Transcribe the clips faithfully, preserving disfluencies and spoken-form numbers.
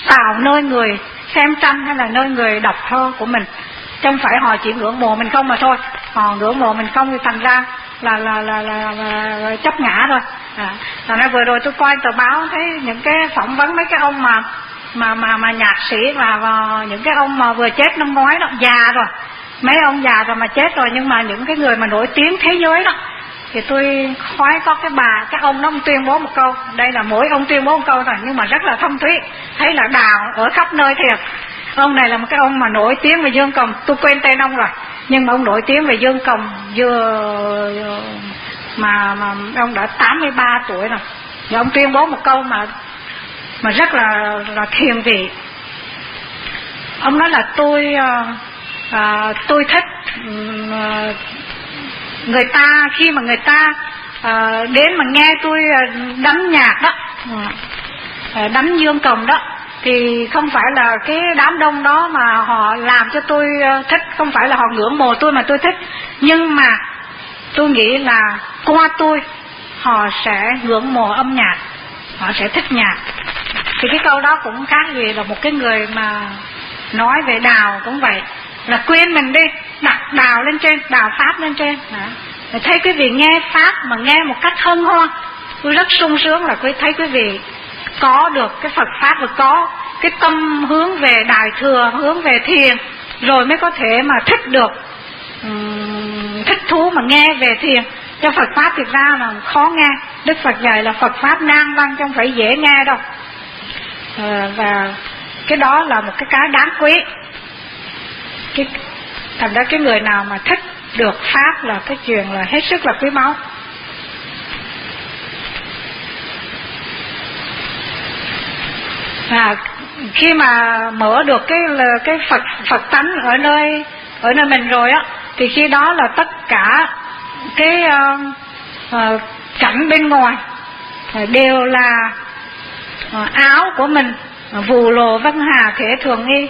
tạo nơi người xem tranh hay là nơi người đọc thơ của mình, chứ không phải họ chỉ ngưỡng mộ mình không mà thôi. Họ ngưỡng mộ mình không thì thành ra là là là, là, là, là chấp ngã rồi. À, là vừa rồi tôi coi tờ báo thấy những cái phỏng vấn mấy cái ông mà mà mà mà nhạc sĩ và, và những cái ông mà vừa chết năm ngoái đó, già rồi, mấy ông già rồi mà chết rồi, nhưng mà những cái người mà nổi tiếng thế giới đó thì tôi khoái có cái bà, cái ông đó ông tuyên bố một câu, đây là mỗi ông tuyên bố một câu rồi nhưng mà rất là thâm thúy, thấy là đào ở khắp nơi thiệt. Ông này là một cái ông mà nổi tiếng về dương cầm, tôi quên tên ông rồi, nhưng mà ông nổi tiếng về dương cầm vừa mà mà ông đã tám mươi ba tuổi rồi. Và ông tuyên bố một câu mà mà rất là là thiền vị. Ông nói là tôi uh, tôi thích uh, người ta khi mà người ta uh, đến mà nghe tôi đánh nhạc đó, uh, đánh dương cầm đó, thì không phải là cái đám đông đó mà họ làm cho tôi thích, không phải là họ ngưỡng mộ tôi mà tôi thích, nhưng mà tôi nghĩ là qua tôi họ sẽ ngưỡng mộ âm nhạc, họ sẽ thích nhạc. Thì cái câu đó cũng khác gì là một cái người mà nói về đào cũng vậy, là quên mình đi, đặt đào lên trên, đào pháp lên trên. Đó. Thấy quý vị nghe pháp mà nghe một cách hân hoan, tôi rất sung sướng là quý thấy quý vị có được cái Phật pháp và có cái tâm hướng về đại thừa, hướng về thiền, rồi mới có thể mà thích được, um, thích thú mà nghe về thiền. Cho Phật pháp thực ra là khó nghe. Đức Phật dạy là Phật pháp nan văn chứ không phải dễ nghe đâu. À, và cái đó là một cái cái đáng quý. Cái, thành ra cái người nào mà thích được pháp là cái chuyện là hết sức là quý báu. À, khi mà mở được cái cái Phật Phật tánh ở nơi ở nơi mình rồi á, thì khi đó là tất cả cái uh, uh, cảnh bên ngoài uh, đều là uh, áo của mình, uh, vù lồ vân hà thể thường nghi.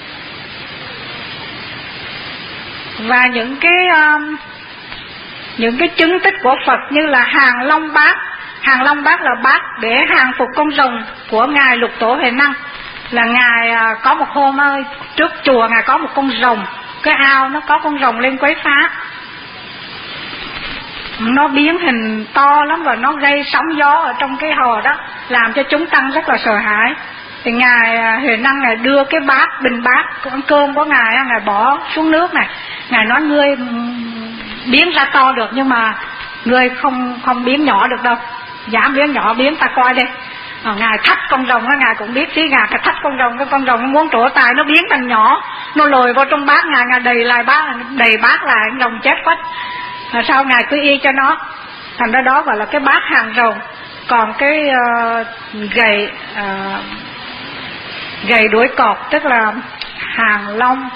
Và những cái uh, những cái chứng tích của Phật như là hàng long bát. Hàng long bát là bát để hàng phục con rồng của ngài Lục Tổ Huệ Năng. Là ngài uh, có một hôm ơi, trước chùa ngài có một con rồng, cái ao nó có con rồng lên quấy phá, nó biến hình to lắm và nó gây sóng gió ở trong cái hồ đó, làm cho chúng tăng rất là sợ hãi. Thì ngài Huệ Năng ngài đưa cái bát, bình bát con cơm của ngài, ngài bỏ xuống nước này, ngài nói ngươi biến ra to được nhưng mà ngươi không không biến nhỏ được đâu, dám biến nhỏ biến ta coi đi. À, ngài thách con rồng đó, ngài cũng biết tí ngài thách con rồng, cái con rồng nó muốn trổ tài, nó biến thành nhỏ, nó lồi vào trong bát ngài, ngài đầy lại bát, đầy bát lại, rồng chết quách. À, sau ngài cứ y cho nó, thành ra đó gọi là cái bát hàng rồng. Còn cái uh, gậy uh, gậy đuổi cọp tức là hàng long,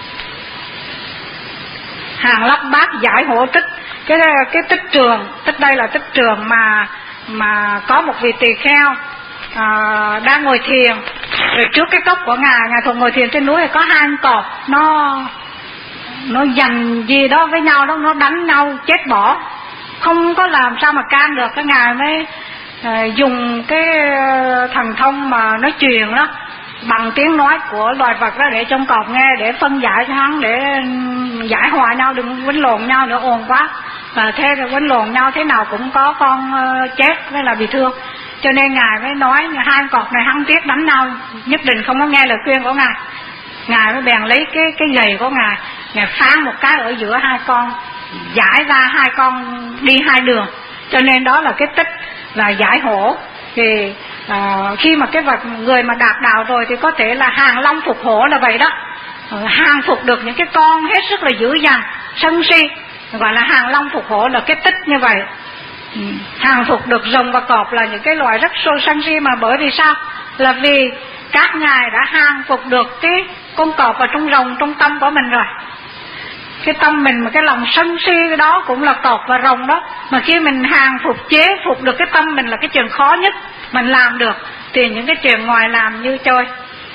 hàng lắp bát giải hổ tích. Cái cái tích trường, tích đây là tích trường mà mà có một vị tỳ kheo à, đang ngồi thiền, rồi trước cái cốc của ngài, ngài thường ngồi thiền trên núi, có hai con cọp nó nó giành gì đó với nhau đó, nó đánh nhau chết bỏ, không có làm sao mà can được. Cái ngài mới à, dùng cái thần thông mà nói chuyện đó, bằng tiếng nói của loài vật đó để cho con cọp nghe, để phân giải cho hắn, để giải hòa nhau, đừng quýnh lộn nhau nữa ồn quá. Và thế rồi quýnh lộn nhau thế nào cũng có con chết với là bị thương. Cho nên ngài mới nói hai con cọp này hắn tiếc đánh nhau, nhất định không có nghe lời khuyên của ngài. Ngài mới bèn lấy cái cái gậy của ngài, ngài phán một cái ở giữa hai con, giải ra hai con đi hai đường. Cho nên đó là cái tích là giải hổ. Thì à, khi mà cái vật người mà đạt đạo rồi thì có thể là hàng long phục hổ là vậy đó, hàng phục được những cái con hết sức là dữ dằn sân si, gọi là hàng long phục hổ là cái tích như vậy. Ừ. Hàng phục được rồng và cọp là những cái loài rất sôi sân si, mà bởi vì sao? Là vì các ngài đã hàng phục được cái con cọp vào trong rồng, trong tâm của mình rồi. Cái tâm mình mà cái lòng sân si cái đó cũng là cọp và rồng đó. Mà khi mình hàng phục chế phục được cái tâm mình là cái chuyện khó nhất mình làm được, thì những cái chuyện ngoài làm như chơi.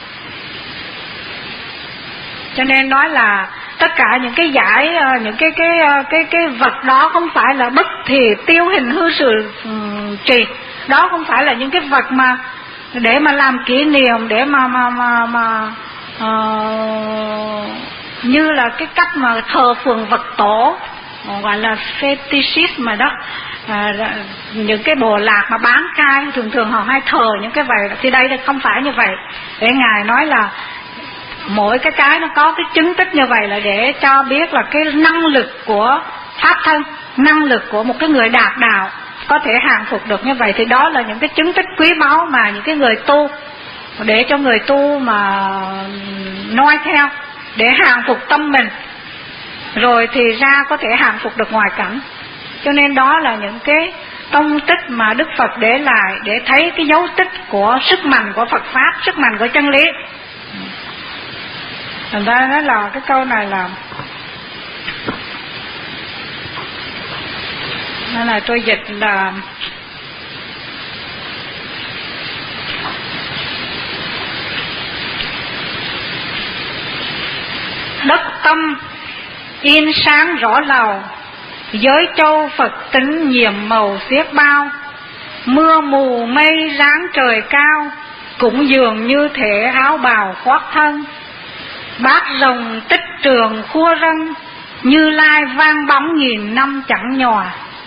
Cho nên nói là tất cả những cái giải, những cái cái cái cái vật đó không phải là bất thì tiêu hình hư sự um, trì. Đó không phải là những cái vật mà để mà làm kỷ niệm, để mà mà mà mà uh, như là cái cách mà thờ phượng vật tổ, gọi là fetishism mà đó. À, những cái bộ lạc mà bán khai thường thường họ hay thờ những cái vậy, thì đây không phải như vậy. Để Ngài nói là mỗi cái cái nó có cái chứng tích như vậy là để cho biết là cái năng lực của pháp thân, năng lực của một cái người đạt đạo có thể hàng phục được như vậy. Thì đó là những cái chứng tích quý báu mà những cái người tu, để cho người tu mà noi theo, để hàng phục tâm mình, rồi thì ra có thể hàng phục được ngoài cảnh. Cho nên đó là những cái tông tích mà Đức Phật để lại để thấy cái dấu tích của sức mạnh của Phật Pháp, sức mạnh của chân lý. Thành ra nói là cái câu này là nên là tôi dịch là đất tâm yên sáng rõ lầu, giới châu Phật tính nhiệm màu xiết bao, mưa mù mây ráng trời cao, cũng dường như thể áo bào khoác thân, bát rồng tích trường khua rân, Như Lai vang bóng nghìn năm chẳng nhòa.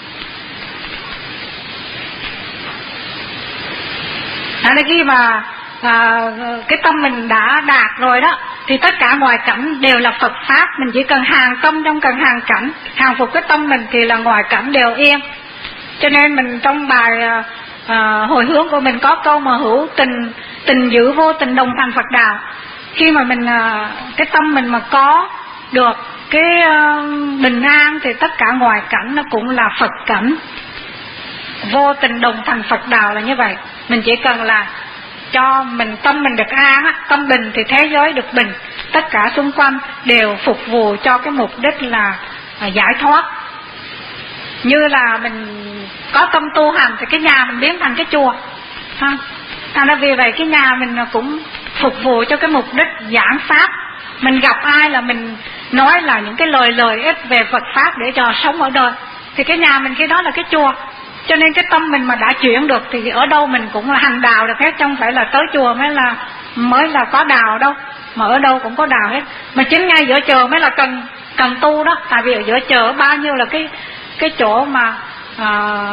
À, khi mà à, cái tâm mình đã đạt rồi đó, thì tất cả ngoài cảnh đều là Phật Pháp. Mình chỉ cần hàng tâm trong cần hàng cảnh, hàng phục cái tâm mình thì là ngoài cảnh đều yên. Cho nên mình trong bài à, hồi hướng của mình có câu mà hữu tình, tình giữ vô tình đồng thành Phật đạo. Khi mà mình à, cái tâm mình mà có được cái à, bình an thì tất cả ngoài cảnh nó cũng là Phật cảnh. Vô tình đồng thành Phật đạo là như vậy. Mình chỉ cần là cho mình tâm mình được an á, tâm bình thì thế giới được bình, tất cả xung quanh đều phục vụ cho cái mục đích là à, giải thoát. Như là mình có tâm tu hành thì cái nhà mình biến thành cái chùa ha. Thành ra vì vậy cái nhà mình cũng phục vụ cho cái mục đích giảng pháp. Mình gặp ai là mình nói là những cái lời lợi ích về Phật Pháp để cho sống ở đời, thì cái nhà mình cái đó là cái chùa. Cho nên cái tâm mình mà đã chuyển được thì ở đâu mình cũng là hành đạo được hết, không phải là tới chùa mới là mới là có đạo đâu, mà ở đâu cũng có đạo hết. Mà chính ngay giữa chợ mới là cần cần tu đó. Tại vì ở giữa chợ bao nhiêu là cái cái chỗ mà à,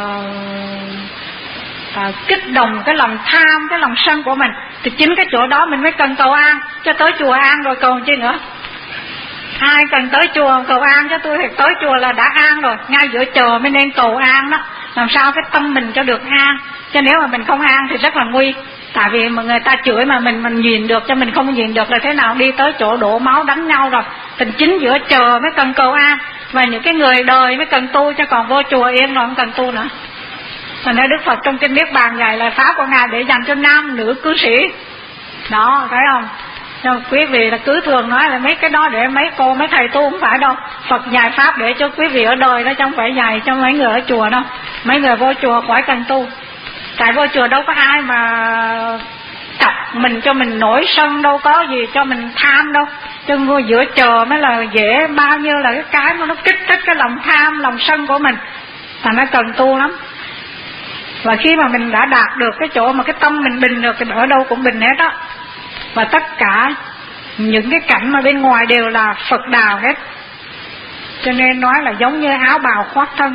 à, kích động cái lòng tham, cái lòng sân của mình, thì chính cái chỗ đó mình mới cần cầu an. Cho tới chùa an rồi cầu chi nữa. Ai cần tới chùa cầu an cho tôi thì tới chùa là đã an rồi. Ngay giữa chợ mới nên cầu an đó, làm sao cái tâm mình cho được an. Cho nếu mà mình không an thì rất là nguy. Tại vì mà người ta chửi mà mình mình nhìn được, cho mình không nhìn được là thế nào đi tới chỗ đổ máu đánh nhau rồi. Tình chính giữa chợ mới cần cầu an, và những cái người đời mới cần tu, chứ còn vô chùa yên rồi không cần tu nữa. Thành ra Đức Phật trong kinh Niết Bàn dạy là pháp của Ngài để dành cho nam nữ cư sĩ. Đó, thấy không? Nhưng quý vị là cứ thường nói là mấy cái đó để mấy cô mấy thầy tu, không phải đâu. Phật dạy pháp để cho quý vị ở đời đó, chứ không phải dạy cho mấy người ở chùa đâu. Mấy người vô chùa khỏi cần tu. Tại vô chùa đâu có ai mà tập mình cho mình nổi sân, đâu có gì cho mình tham đâu. Chứ ngồi giữa chợ mới là dễ, bao nhiêu là cái cái mà nó kích thích cái lòng tham, lòng sân của mình. Thành ra cần tu lắm. Và khi mà mình đã đạt được cái chỗ mà cái tâm mình bình được thì ở đâu cũng bình hết đó. Và tất cả những cái cảnh mà bên ngoài đều là Phật đạo hết. Cho nên nói là giống như áo bào khoác thân.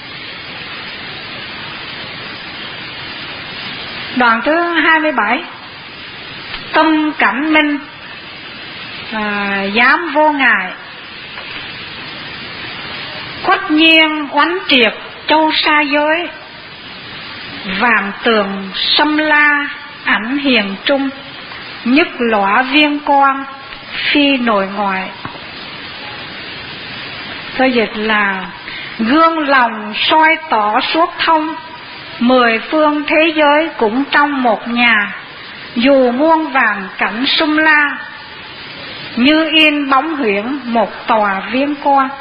Đoạn thứ hai mươi bảy. Tâm cảnh minh à, dám vô ngại, khuất nhiên oánh triệt châu sa giới, vàng tường xâm la ảnh hiền trung, nhất lõa viên quang phi nội ngoại. Tôi dịch là gương lòng soi tỏ suốt thông, mười phương thế giới cũng trong một nhà, dù muôn vàng cảnh sum la, như yên bóng huyễn một tòa viên quang.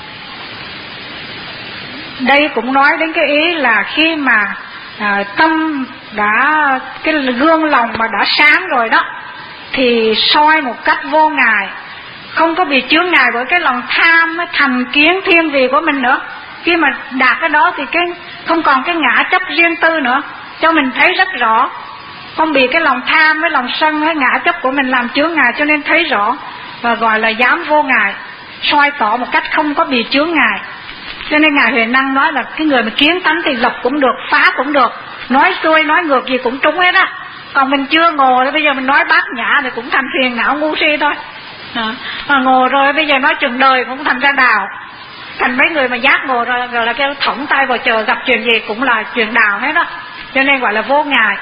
Đây cũng nói đến cái ý là khi mà à, tâm đã, cái gương lòng mà đã sáng rồi đó, thì soi một cách vô ngại, không có bị chướng ngại bởi cái lòng tham, cái thành kiến thiên vị của mình nữa. Khi mà đạt cái đó thì cái không còn cái ngã chấp riêng tư nữa, cho mình thấy rất rõ. không bị cái lòng tham với lòng sân với ngã chấp của mình làm chướng ngại, cho nên thấy rõ và gọi là dám vô ngại, soi tỏ một cách không có bị chướng ngại. Cho nên Ngài Huệ Năng nói là cái người mà kiến tánh thì lập cũng được, phá cũng được, nói xuôi nói ngược gì cũng trúng hết á. Còn mình chưa ngộ thì bây giờ mình nói bát nhã thì cũng thành phiền não ngu si thôi. À, mà ngộ rồi bây giờ nói chừng đời cũng thành ra đào. Thành mấy người mà giác ngộ rồi, rồi là kêu thõng tay vào chờ gặp chuyện gì cũng là chuyện đào hết đó. Cho nên gọi là vô ngại.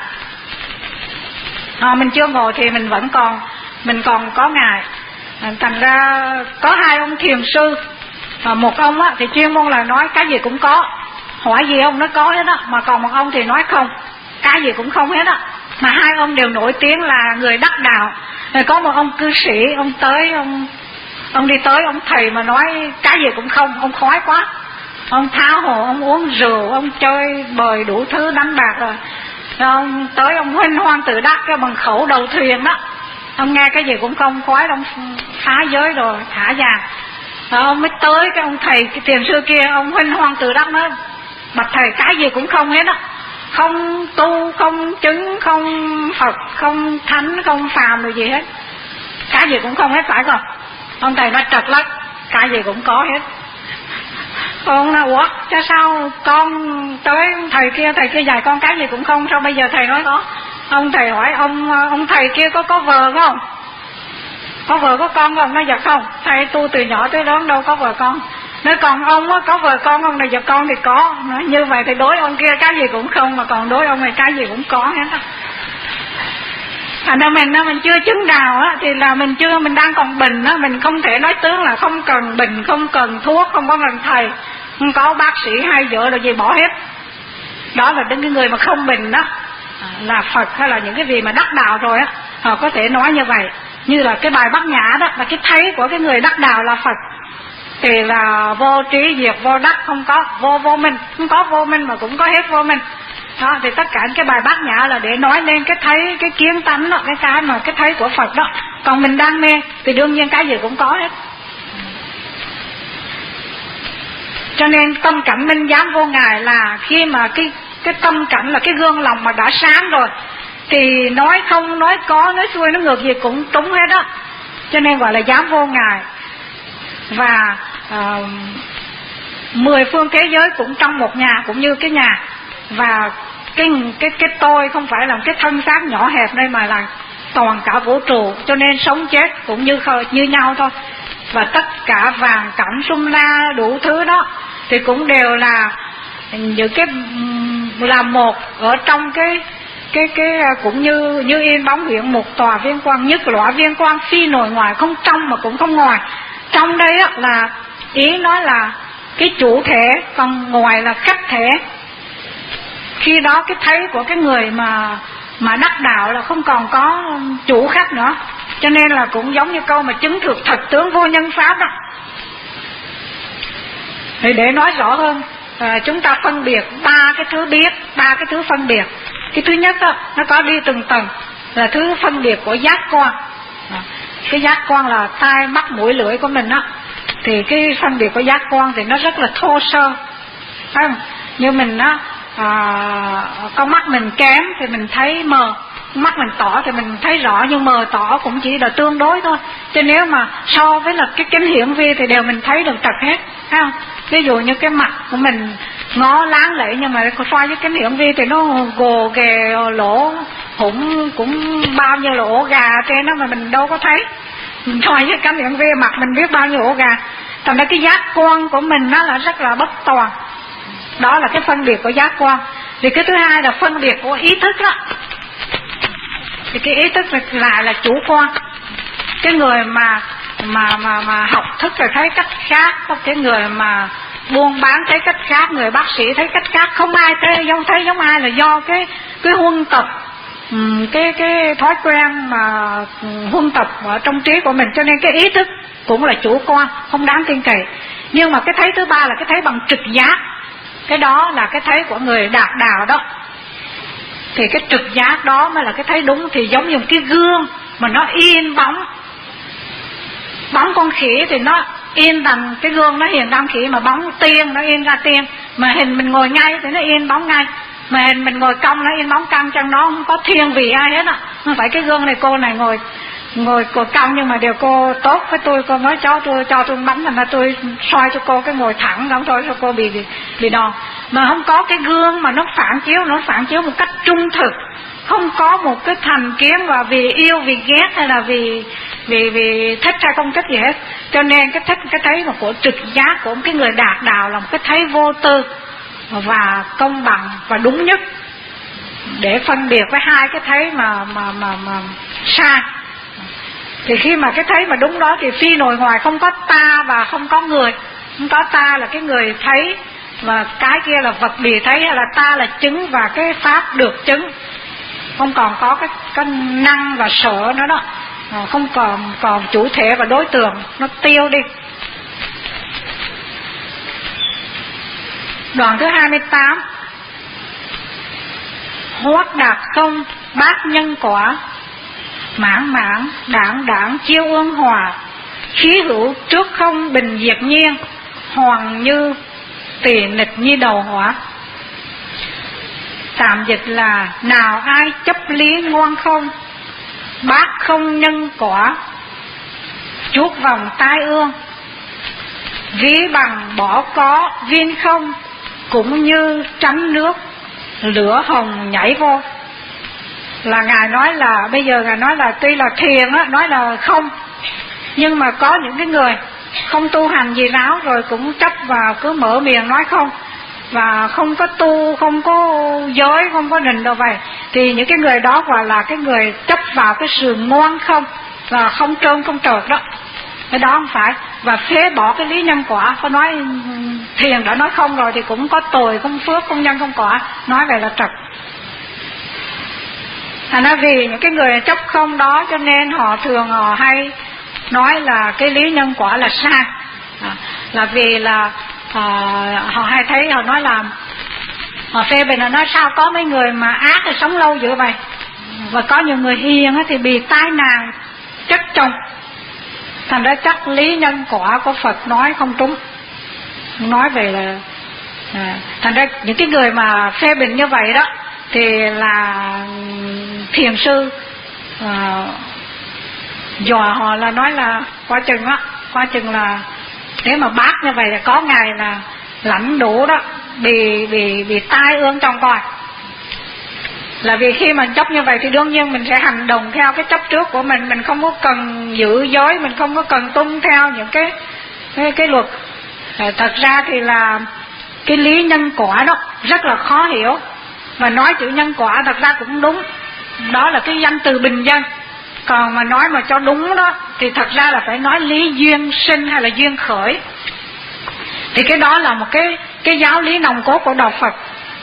À, mình chưa ngộ thì mình vẫn còn mình còn có ngại. À, thành ra có hai ông thiền sư. À, một ông á, thì chuyên môn là nói cái gì cũng có, hỏi gì ông nó có hết á. Mà còn một ông thì nói không, cái gì cũng không hết á. Mà hai ông đều nổi tiếng là người đắc đạo. Rồi có một ông cư sĩ, ông tới ông ông đi tới ông thầy mà nói cái gì cũng không, ông khói quá. Ông tháo hồ, ông uống rượu, ông chơi bời đủ thứ đánh bạc rồi. Rồi ông tới ông huynh hoang tự đắc cái bằng khẩu đầu thuyền đó. Ông nghe cái gì cũng không, khói ông phá giới rồi thả vàng. Rồi ông mới tới cái ông thầy cái thiền sư kia, ông huynh hoang tự đắc nói bạch thầy cái gì cũng không hết á. Không tu, không chứng, không Phật, không thánh, không phàm rồi gì hết. Cái gì cũng không hết phải không? Ông thầy nói trật lắm, cái gì cũng có hết. Ông nói ủa cho sao con tới thầy kia, thầy kia dạy con cái gì cũng không, sao bây giờ thầy nói có? Ông thầy hỏi ông ông thầy kia có có vợ không? Có vợ có con không? Nói dạ không, thầy tu từ nhỏ tới lớn đâu có vợ con. Nói còn ông á, có vợ con ông này vợ con thì có. Nói như vậy thì đối ông kia cái gì cũng không, mà còn đối ông này cái gì cũng có hết á. Thành ra mình mình chưa chứng đạo á, thì là mình chưa mình đang còn bình á, mình không thể nói tướng là không cần bình, không cần thuốc, không có cần thầy, không có bác sĩ hay vợ rồi gì bỏ hết. Đó là những cái người mà không bình đó, là Phật hay là những cái gì mà đắc đạo rồi á, họ có thể nói như vậy. Như là cái bài Bát Nhã đó là cái thấy của cái người đắc đạo là Phật. Thì là vô trí diệt vô đắc, không có vô vô minh, không có vô minh mà cũng có hết vô minh. Đó, thì tất cả cái bài Bát Nhã là để nói lên cái thấy, cái kiến tánh đó, cái cái mà cái thấy của Phật đó. Còn mình đang mê thì đương nhiên cái gì cũng có hết. Cho nên tâm cảnh minh dám vô ngại là khi mà cái cái tâm cảnh là cái gương lòng mà đã sáng rồi thì nói không, nói có, nói xuôi, nói ngược gì cũng trúng hết đó. Cho nên gọi là dám vô ngại. Và uh, mười phương thế giới cũng trong một nhà, cũng như cái nhà. Và cái cái cái tôi không phải là cái thân xác nhỏ hẹp đây, mà là toàn cả vũ trụ. Cho nên sống chết cũng như như nhau thôi. Và tất cả vàng cảnh sum la đủ thứ đó thì cũng đều là những cái là một ở trong cái cái cái cũng như như yên bóng hiện một tòa viên quang, nhất lõa viên quang phi nổi ngoài, không trong mà cũng không ngoài. Trong đây á là ý nói là cái chủ thể, còn ngoài là khách thể. Khi đó cái thấy của cái người mà mà đắc đạo là không còn có chủ khách nữa. Cho nên là cũng giống như câu mà chứng thực thật tướng vô nhân pháp đó. Thì để nói rõ hơn, à, chúng ta phân biệt ba cái thứ biết, ba cái thứ phân biệt. Cái thứ nhất đó, nó có đi từng tầng, là thứ phân biệt của giác quan. À, cái giác quan là tai mắt mũi lưỡi của mình đó. Thì cái phân biệt của giác quan thì nó rất là thô sơ, phải không? Như mình đó, à, con mắt mình kém thì mình thấy mờ, mắt mình tỏ thì mình thấy rõ, nhưng mờ tỏ cũng chỉ là tương đối thôi. Chứ nếu mà so với là cái kính hiển vi thì đều mình thấy được trật hết, thấy không? Ví dụ như cái mặt của mình ngó láng lệ, nhưng mà so với kính hiển vi thì nó gồ ghề lỗ hủng cũng bao nhiêu là ổ gà trên đó mà mình đâu có thấy. So với kính hiển vi mặt mình biết bao nhiêu ổ gà. Thành ra cái giác quan của mình nó là rất là bất toàn. Đó là cái phân biệt của giác quan. Thì cái thứ hai là phân biệt của ý thức đó. Thì cái ý thức lại là chủ quan. Cái người mà mà mà mà học thức rồi thấy cách khác, có cái người mà buôn bán thấy cách khác, người bác sĩ thấy cách khác, không ai thấy giống thấy giống ai, là do cái cái huân tập, cái cái thói quen mà huân tập ở trong trí của mình. Cho nên cái ý thức cũng là chủ quan, không đáng tin cậy. Nhưng mà cái thấy thứ ba là cái thấy bằng trực giác. Cái đó là cái thấy của người đạt đạo đó. Thì cái trực giác đó mới là cái thấy đúng. Thì giống như cái gương mà nó yên bóng. Bóng con khỉ thì nó yên bằng cái gương nó hiện đăng khỉ, mà bóng tiên nó yên ra tiên, mà hình mình ngồi ngay thì nó yên bóng ngay. mà hình mình ngồi cong nó yên bóng căng chân nó không có thiên vị ai hết á. Không phải cái gương này cô này ngồi ngồi ngồi cong nhưng mà đều cô tốt với tôi, cô nói cho tôi cho tôi bánh thành ra tôi soi cho cô cái ngồi thẳng không thôi cho cô bị bị bị đòn. Mà không có cái gương mà nó phản chiếu, nó phản chiếu một cách trung thực, không có một cái thành kiến và vì yêu vì ghét hay là vì vì vì thích hay không thích gì hết. Cho nên cái thích cái thấy mà của trực giác của một cái người đạt đạo là một cái thấy vô tư và công bằng và đúng nhất để phân biệt với hai cái thấy mà mà mà mà sai. Thì khi mà cái thấy mà đúng đó thì phi nội ngoài, không có ta và không có người. Không có ta là cái người thấy và cái kia là vật bị thấy, hay là ta là chứng và cái pháp được chứng. Không còn có cái, cái năng và sở nữa đó, không còn còn chủ thể và đối tượng, nó tiêu đi. Đoạn thứ hai mươi tám. Hoát đạt không bát nhân quả, mãn mãn đảng đảng chiêu ương hòa, khí hữu trước không bình diệt nhiên, hoàng như tỳ nịch như đầu hỏa. Tạm dịch là nào ai chấp lý ngoan không, bát không nhân quả, chuốt vòng tai ương, ví bằng bỏ có viên không, cũng như tránh nước lửa hồng nhảy vô. Là Ngài nói là bây giờ Ngài nói là tuy là thiền á, nói là không, nhưng mà có những cái người không tu hành gì ráo rồi cũng chấp vào, cứ mở miệng nói không, và không có tu, không có giới, không có định đâu vậy. Thì những cái người đó gọi là cái người chấp vào cái sự ngoan không, và không trơn không trợt đó. Cái đó không phải. Và phế bỏ cái lý nhân quả. Có nói thiền đã nói không rồi thì cũng có tội, không phước, không nhân, không quả. Nói vậy là trật. Thành ra vì những cái người chấp không đó cho nên họ thường họ hay nói là cái lý nhân quả là sai. À, là vì là à, họ hay thấy họ nói là họ phê bình, là nói sao có mấy người mà ác thì sống lâu dữ vậy, và có nhiều người hiền thì bị tai nạn chất chồng. Thành ra chắc lý nhân quả của Phật nói không trúng. Nói về là à, thành ra những cái người mà phê bình như vậy đó thì là thiền sư à, dò họ là nói là quá chừng á, quá chừng là nếu mà bác như vậy là có ngày là lãnh đủ đó, bị bị bị tai ương trong coi. Là vì khi mà chấp như vậy thì đương nhiên mình sẽ hành động theo cái chấp trước của mình, mình không có cần giữ giới, mình không có cần tuân theo những cái cái, cái luật. À, thật ra thì là cái lý nhân quả đó rất là khó hiểu, và nói chữ nhân quả thật ra cũng đúng, đó là cái danh từ bình dân. Còn mà nói mà cho đúng đó thì thật ra là phải nói lý duyên sinh hay là duyên khởi. Thì cái đó là một cái cái giáo lý nòng cốt của đạo Phật.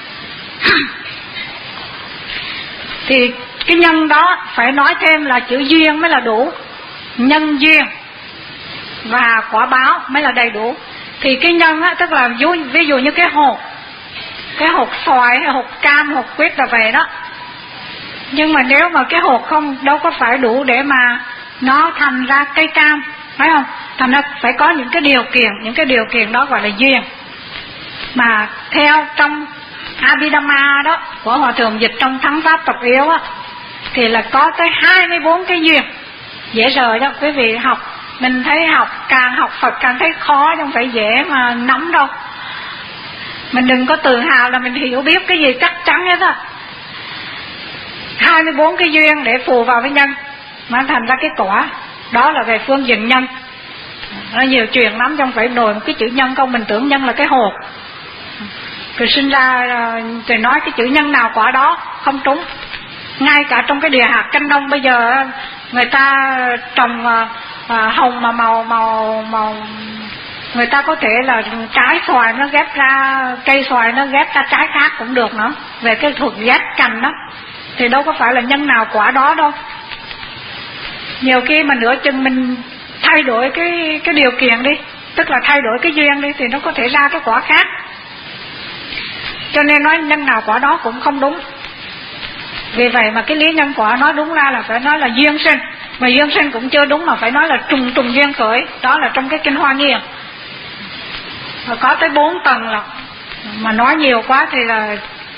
Thì cái nhân đó phải nói thêm là chữ duyên mới là đủ. Nhân duyên và quả báo mới là đầy đủ. Thì cái nhân á, tức là ví dụ như cái hột, cái hột xoài hay hột cam, hột quýt là vậy đó. Nhưng mà nếu mà cái hột không, đâu có phải đủ để mà nó thành ra cây cam, phải không? Thành ra phải có những cái điều kiện, những cái điều kiện đó gọi là duyên. Mà theo trong Abhidhamma đó của Hòa Thượng dịch trong Thắng Pháp Tập Yếu á, thì là có tới hai mươi bốn cái duyên. Dễ rời đó, quý vị học, mình thấy học, càng học Phật càng thấy khó, không phải dễ mà nắm đâu. Mình đừng có tự hào là mình hiểu biết cái gì chắc chắn hết á. hai mươi bốn cái duyên để phù vào với nhân mà thành ra cái quả. Đó là về phương diện nhân. Nó nhiều chuyện lắm, trong phải nổi một cái chữ nhân không, mình tưởng nhân là cái hột. Rồi sinh ra rồi nói cái chữ nhân nào quả đó không trúng. Ngay cả trong cái địa hạt canh đông bây giờ người ta trồng à, hồng mà màu màu màu người ta có thể là trái xoài nó ghép ra, cây xoài nó ghép ra trái khác cũng được nữa. Về cái thuật ghép cành đó thì đâu có phải là nhân nào quả đó đâu. Nhiều khi mà nửa chừng mình thay đổi cái cái điều kiện đi, tức là thay đổi cái duyên đi, thì nó có thể ra cái quả khác. Cho nên nói nhân nào quả đó cũng không đúng. Vì vậy mà cái lý nhân quả nói đúng ra là phải nói là duyên sinh. Mà duyên sinh cũng chưa đúng, mà phải nói là trùng trùng duyên khởi. Đó là trong cái kinh Hoa Nghiêm. Và có tới bốn tầng là, mà nói nhiều quá thì là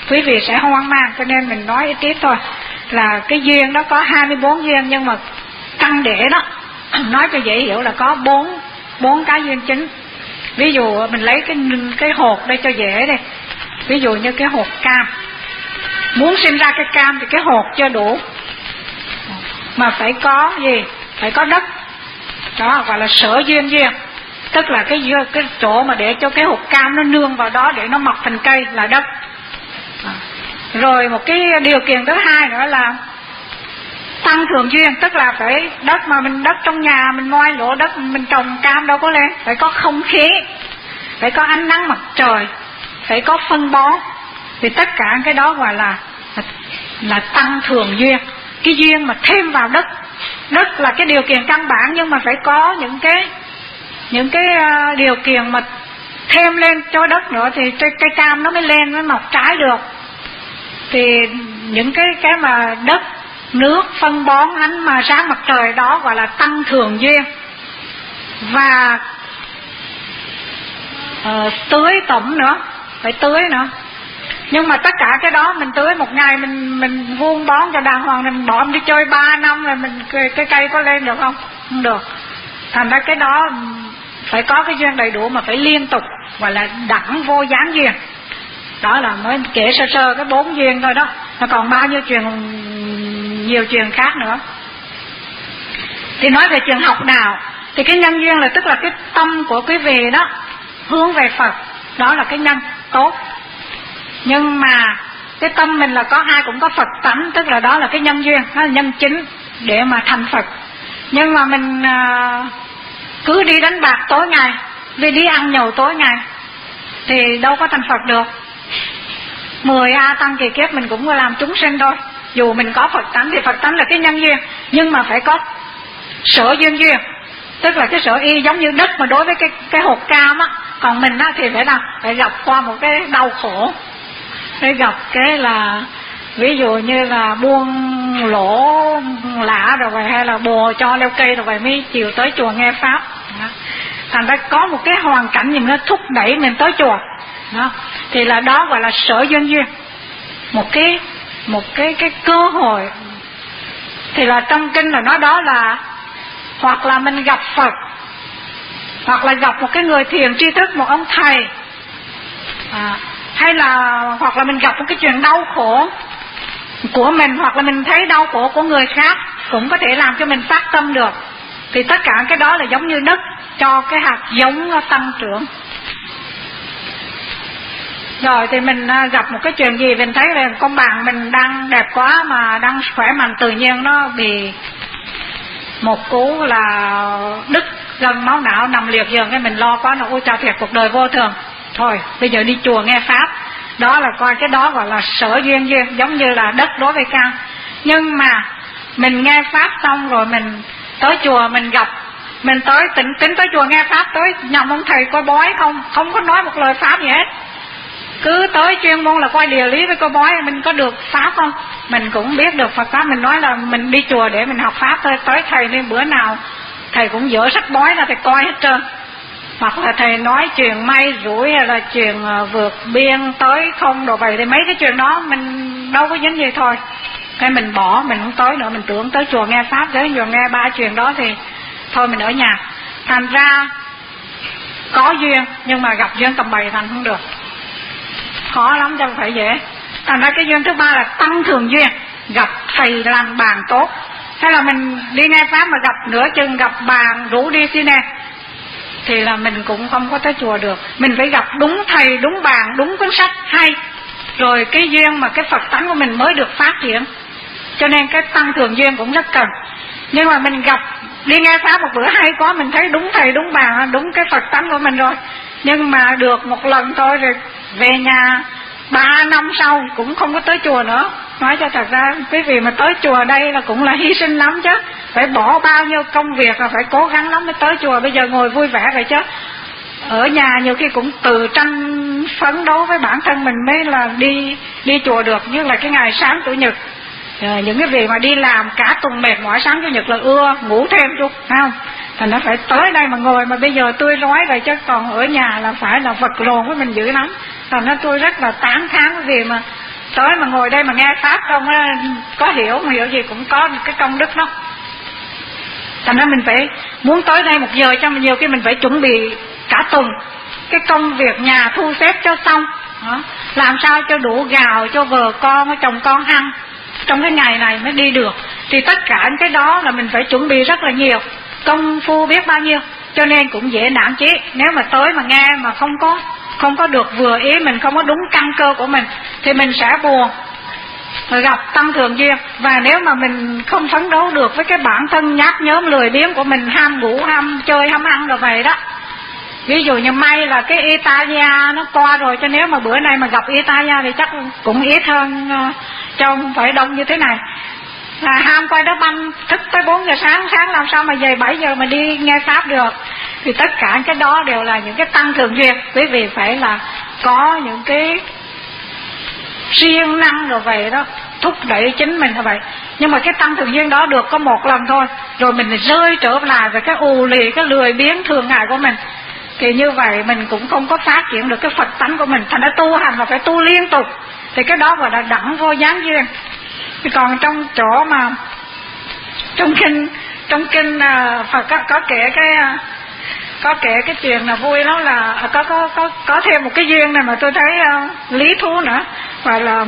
quý vị sẽ hoang mang, cho nên mình nói ít ít thôi. Là cái duyên đó có hai mươi bốn duyên, nhưng mà căn để đó nói cho dễ hiểu là có bốn bốn cái duyên chính. Ví dụ mình lấy cái cái hột đây cho dễ đây. Ví dụ như cái hột cam, muốn sinh ra cái cam thì cái hột chưa đủ, mà phải có gì? Phải có đất. Đó gọi là sở duyên duyên. Tức là cái cái chỗ mà để cho cái hột cam nó nương vào đó để nó mọc thành cây là đất. À. Rồi một cái điều kiện thứ hai nữa là tăng thường duyên, tức là phải đất mà mình đất trong nhà mình moi lỗ đất mình trồng cam đâu có lên, phải có không khí, phải có ánh nắng mặt trời, phải có phân bón, thì tất cả cái đó gọi là là, là tăng thường duyên. Cái duyên mà thêm vào đất, đất là cái điều kiện căn bản, nhưng mà phải có những cái những cái uh, điều kiện mà thêm lên cho đất nữa thì cây, cây cam nó mới lên, mới mọc trái được. Thì những cái cái mà đất, nước, phân bón, ánh mà sáng mặt trời đó gọi là tăng thường duyên. Và uh, tưới tẩm nữa, phải tưới nữa. Nhưng mà tất cả cái đó mình tưới một ngày mình mình vuông bón cho đàng hoàng, mình bỏ đi chơi ba năm rồi mình cái, cái cây có lên được không? Không được. Thành ra cái đó phải có cái duyên đầy đủ, mà phải liên tục, gọi là đẳng vô gián duyên. Đó là mới kể sơ sơ cái bốn duyên thôi đó. Nó còn bao nhiêu chuyện, nhiều chuyện khác nữa. Thì nói về chuyện học đạo, thì cái nhân duyên là tức là cái tâm của quý vị đó hướng về Phật, đó là cái nhân tốt. Nhưng mà cái tâm mình là có ai cũng có Phật tánh, tức là đó là cái nhân duyên, đó là nhân chính để mà thành Phật. Nhưng mà mình uh, cứ đi đánh bạc tối ngày, đi đi ăn nhậu tối ngày thì đâu có thành Phật được. Mười A tăng kỳ kiếp mình cũng làm chúng sinh thôi. Dù mình có Phật tánh thì Phật tánh là cái nhân duyên, nhưng mà phải có sở duyên duyên, tức là cái sở y giống như đất mà đối với cái cái hột cam á. Còn mình á thì phải nào phải gặp qua một cái đau khổ, phải gặp cái là ví dụ như là buông lỗ lạ rồi vậy, hay là bồ cho leo cây rồi vậy mới chiều tới chùa nghe pháp. Đó. Thành ra có một cái hoàn cảnh gì nó thúc đẩy mình tới chùa. Đó. Thì là đó gọi là sở duyên duyên, một cái một cái cái cơ hội. Thì là trong kinh là nói đó là hoặc là mình gặp Phật, hoặc là gặp một cái người thiền tri thức, một ông thầy, à, hay là hoặc là mình gặp một cái chuyện đau khổ của mình, hoặc là mình thấy đau khổ của người khác cũng có thể làm cho mình phát tâm được. Thì tất cả cái đó là giống như đất cho cái hạt giống nó tăng trưởng. Rồi thì mình gặp một cái chuyện gì, mình thấy là con bạn mình đang đẹp quá mà đang khỏe mạnh, tự nhiên nó bị một cú là đứt gân máu não, nằm liệt giường, cái mình lo quá, nó ôi chao thiệt, cuộc đời vô thường, thôi bây giờ đi chùa nghe pháp. Đó là coi cái đó gọi là sở duyên duyên, giống như là đất đối với căn. Nhưng mà mình nghe pháp xong rồi mình tới chùa, mình gặp, mình tới tỉnh tính tới chùa nghe pháp, tới nhầm ông thầy coi bói không, không có nói một lời pháp gì hết, cứ tới chuyên môn là coi địa lý với coi bói, mình có được pháp không? Mình cũng biết được Phật pháp, mình nói là mình đi chùa để mình học pháp thôi. Tới thầy nên bữa nào thầy cũng dỡ sách bói ra thầy coi hết trơn, hoặc là thầy nói chuyện may rủi, hay là chuyện vượt biên tới không đồ vậy, thì mấy cái chuyện đó mình đâu có dính gì, thôi cái mình bỏ, mình không tới nữa. Mình tưởng tới chùa nghe pháp, tới chùa nghe ba chuyện đó thì thôi mình ở nhà. Thành ra có duyên, nhưng mà gặp duyên tầm bậy thành không được, khó lắm chứ không phải dễ. Thành ra cái duyên thứ ba là tăng thường duyên, gặp thầy làm bàn tốt, hay là mình đi nghe pháp mà gặp nửa chừng gặp bàn rủ đi xin nè, thì là mình cũng không có tới chùa được. Mình phải gặp đúng thầy, đúng bàn, đúng cuốn sách hay, rồi cái duyên mà cái Phật tánh của mình mới được phát triển. Cho nên cái tăng thường duyên cũng rất cần. Nhưng mà mình gặp đi nghe pháp một bữa hay quá, mình thấy đúng thầy, đúng bàn, đúng cái Phật tánh của mình rồi, nhưng mà được một lần thôi rồi về nhà ba năm sau cũng không có tới chùa nữa. Nói cho thật ra quý vị mà tới chùa đây là cũng là hy sinh lắm chứ, phải bỏ bao nhiêu công việc, là phải cố gắng lắm mới tới chùa. Bây giờ ngồi vui vẻ vậy chứ ở nhà nhiều khi cũng từ tranh phấn đấu với bản thân mình mới là đi đi chùa được. Như là cái ngày sáng chủ nhật, à, những cái việc mà đi làm cả tuần mệt mỏi, sáng chủ nhật là ưa ngủ thêm chút, phải không? Thành nó phải tới đây mà ngồi, mà bây giờ tôi nói vậy chứ còn ở nhà là phải là vật lộn với mình dữ lắm. Thành nó tôi rất là tán thán vì mà tới mà ngồi đây mà nghe pháp không có hiểu, không hiểu gì cũng có cái công đức đó. Thành ra mình phải muốn tới đây một giờ cho mình, nhiều khi mình phải chuẩn bị cả tuần cái công việc nhà thu xếp cho xong đó. Làm sao cho đủ gạo cho vợ con chồng con ăn trong cái ngày này mới đi được. Thì tất cả cái đó là mình phải chuẩn bị rất là nhiều, công phu biết bao nhiêu. Cho nên cũng dễ nản chí. Nếu mà tới mà nghe mà không có không có được vừa ý mình, không có đúng căn cơ của mình thì mình sẽ buồn, rồi gặp tăng thường duyên. Và nếu mà mình không phấn đấu được với cái bản thân nhát nhớm lười biếng của mình, ham ngủ, ham chơi, ham ăn rồi vậy đó. Ví dụ như may là cái Italia nó qua rồi, cho nếu mà bữa nay mà gặp Italia thì chắc cũng ít hơn, cho không phải đông như thế này. Là ham coi đá banh, thức tới bốn giờ sáng, sáng làm sao mà về bảy giờ mà đi nghe pháp được. Thì tất cả cái đó đều là những cái tăng thường duyên. Quý vị phải là có những cái siêng năng rồi vậy đó, thúc đẩy chính mình như vậy. Nhưng mà cái tăng thường duyên đó được có một lần thôi, rồi mình rơi trở lại về cái ù lì, cái lười biếng thường ngày của mình. Thì như vậy mình cũng không có phát triển được cái Phật tánh của mình. Thành ra tu hành là phải tu liên tục. Thì cái đó gọi là đẳng vô gián duyên. Thì còn trong chỗ mà trong kinh trong kinh Phật có, có kể cái có kể cái chuyện là vui lắm, là có có có có thêm một cái duyên này mà tôi thấy uh, lý thú nữa, gọi là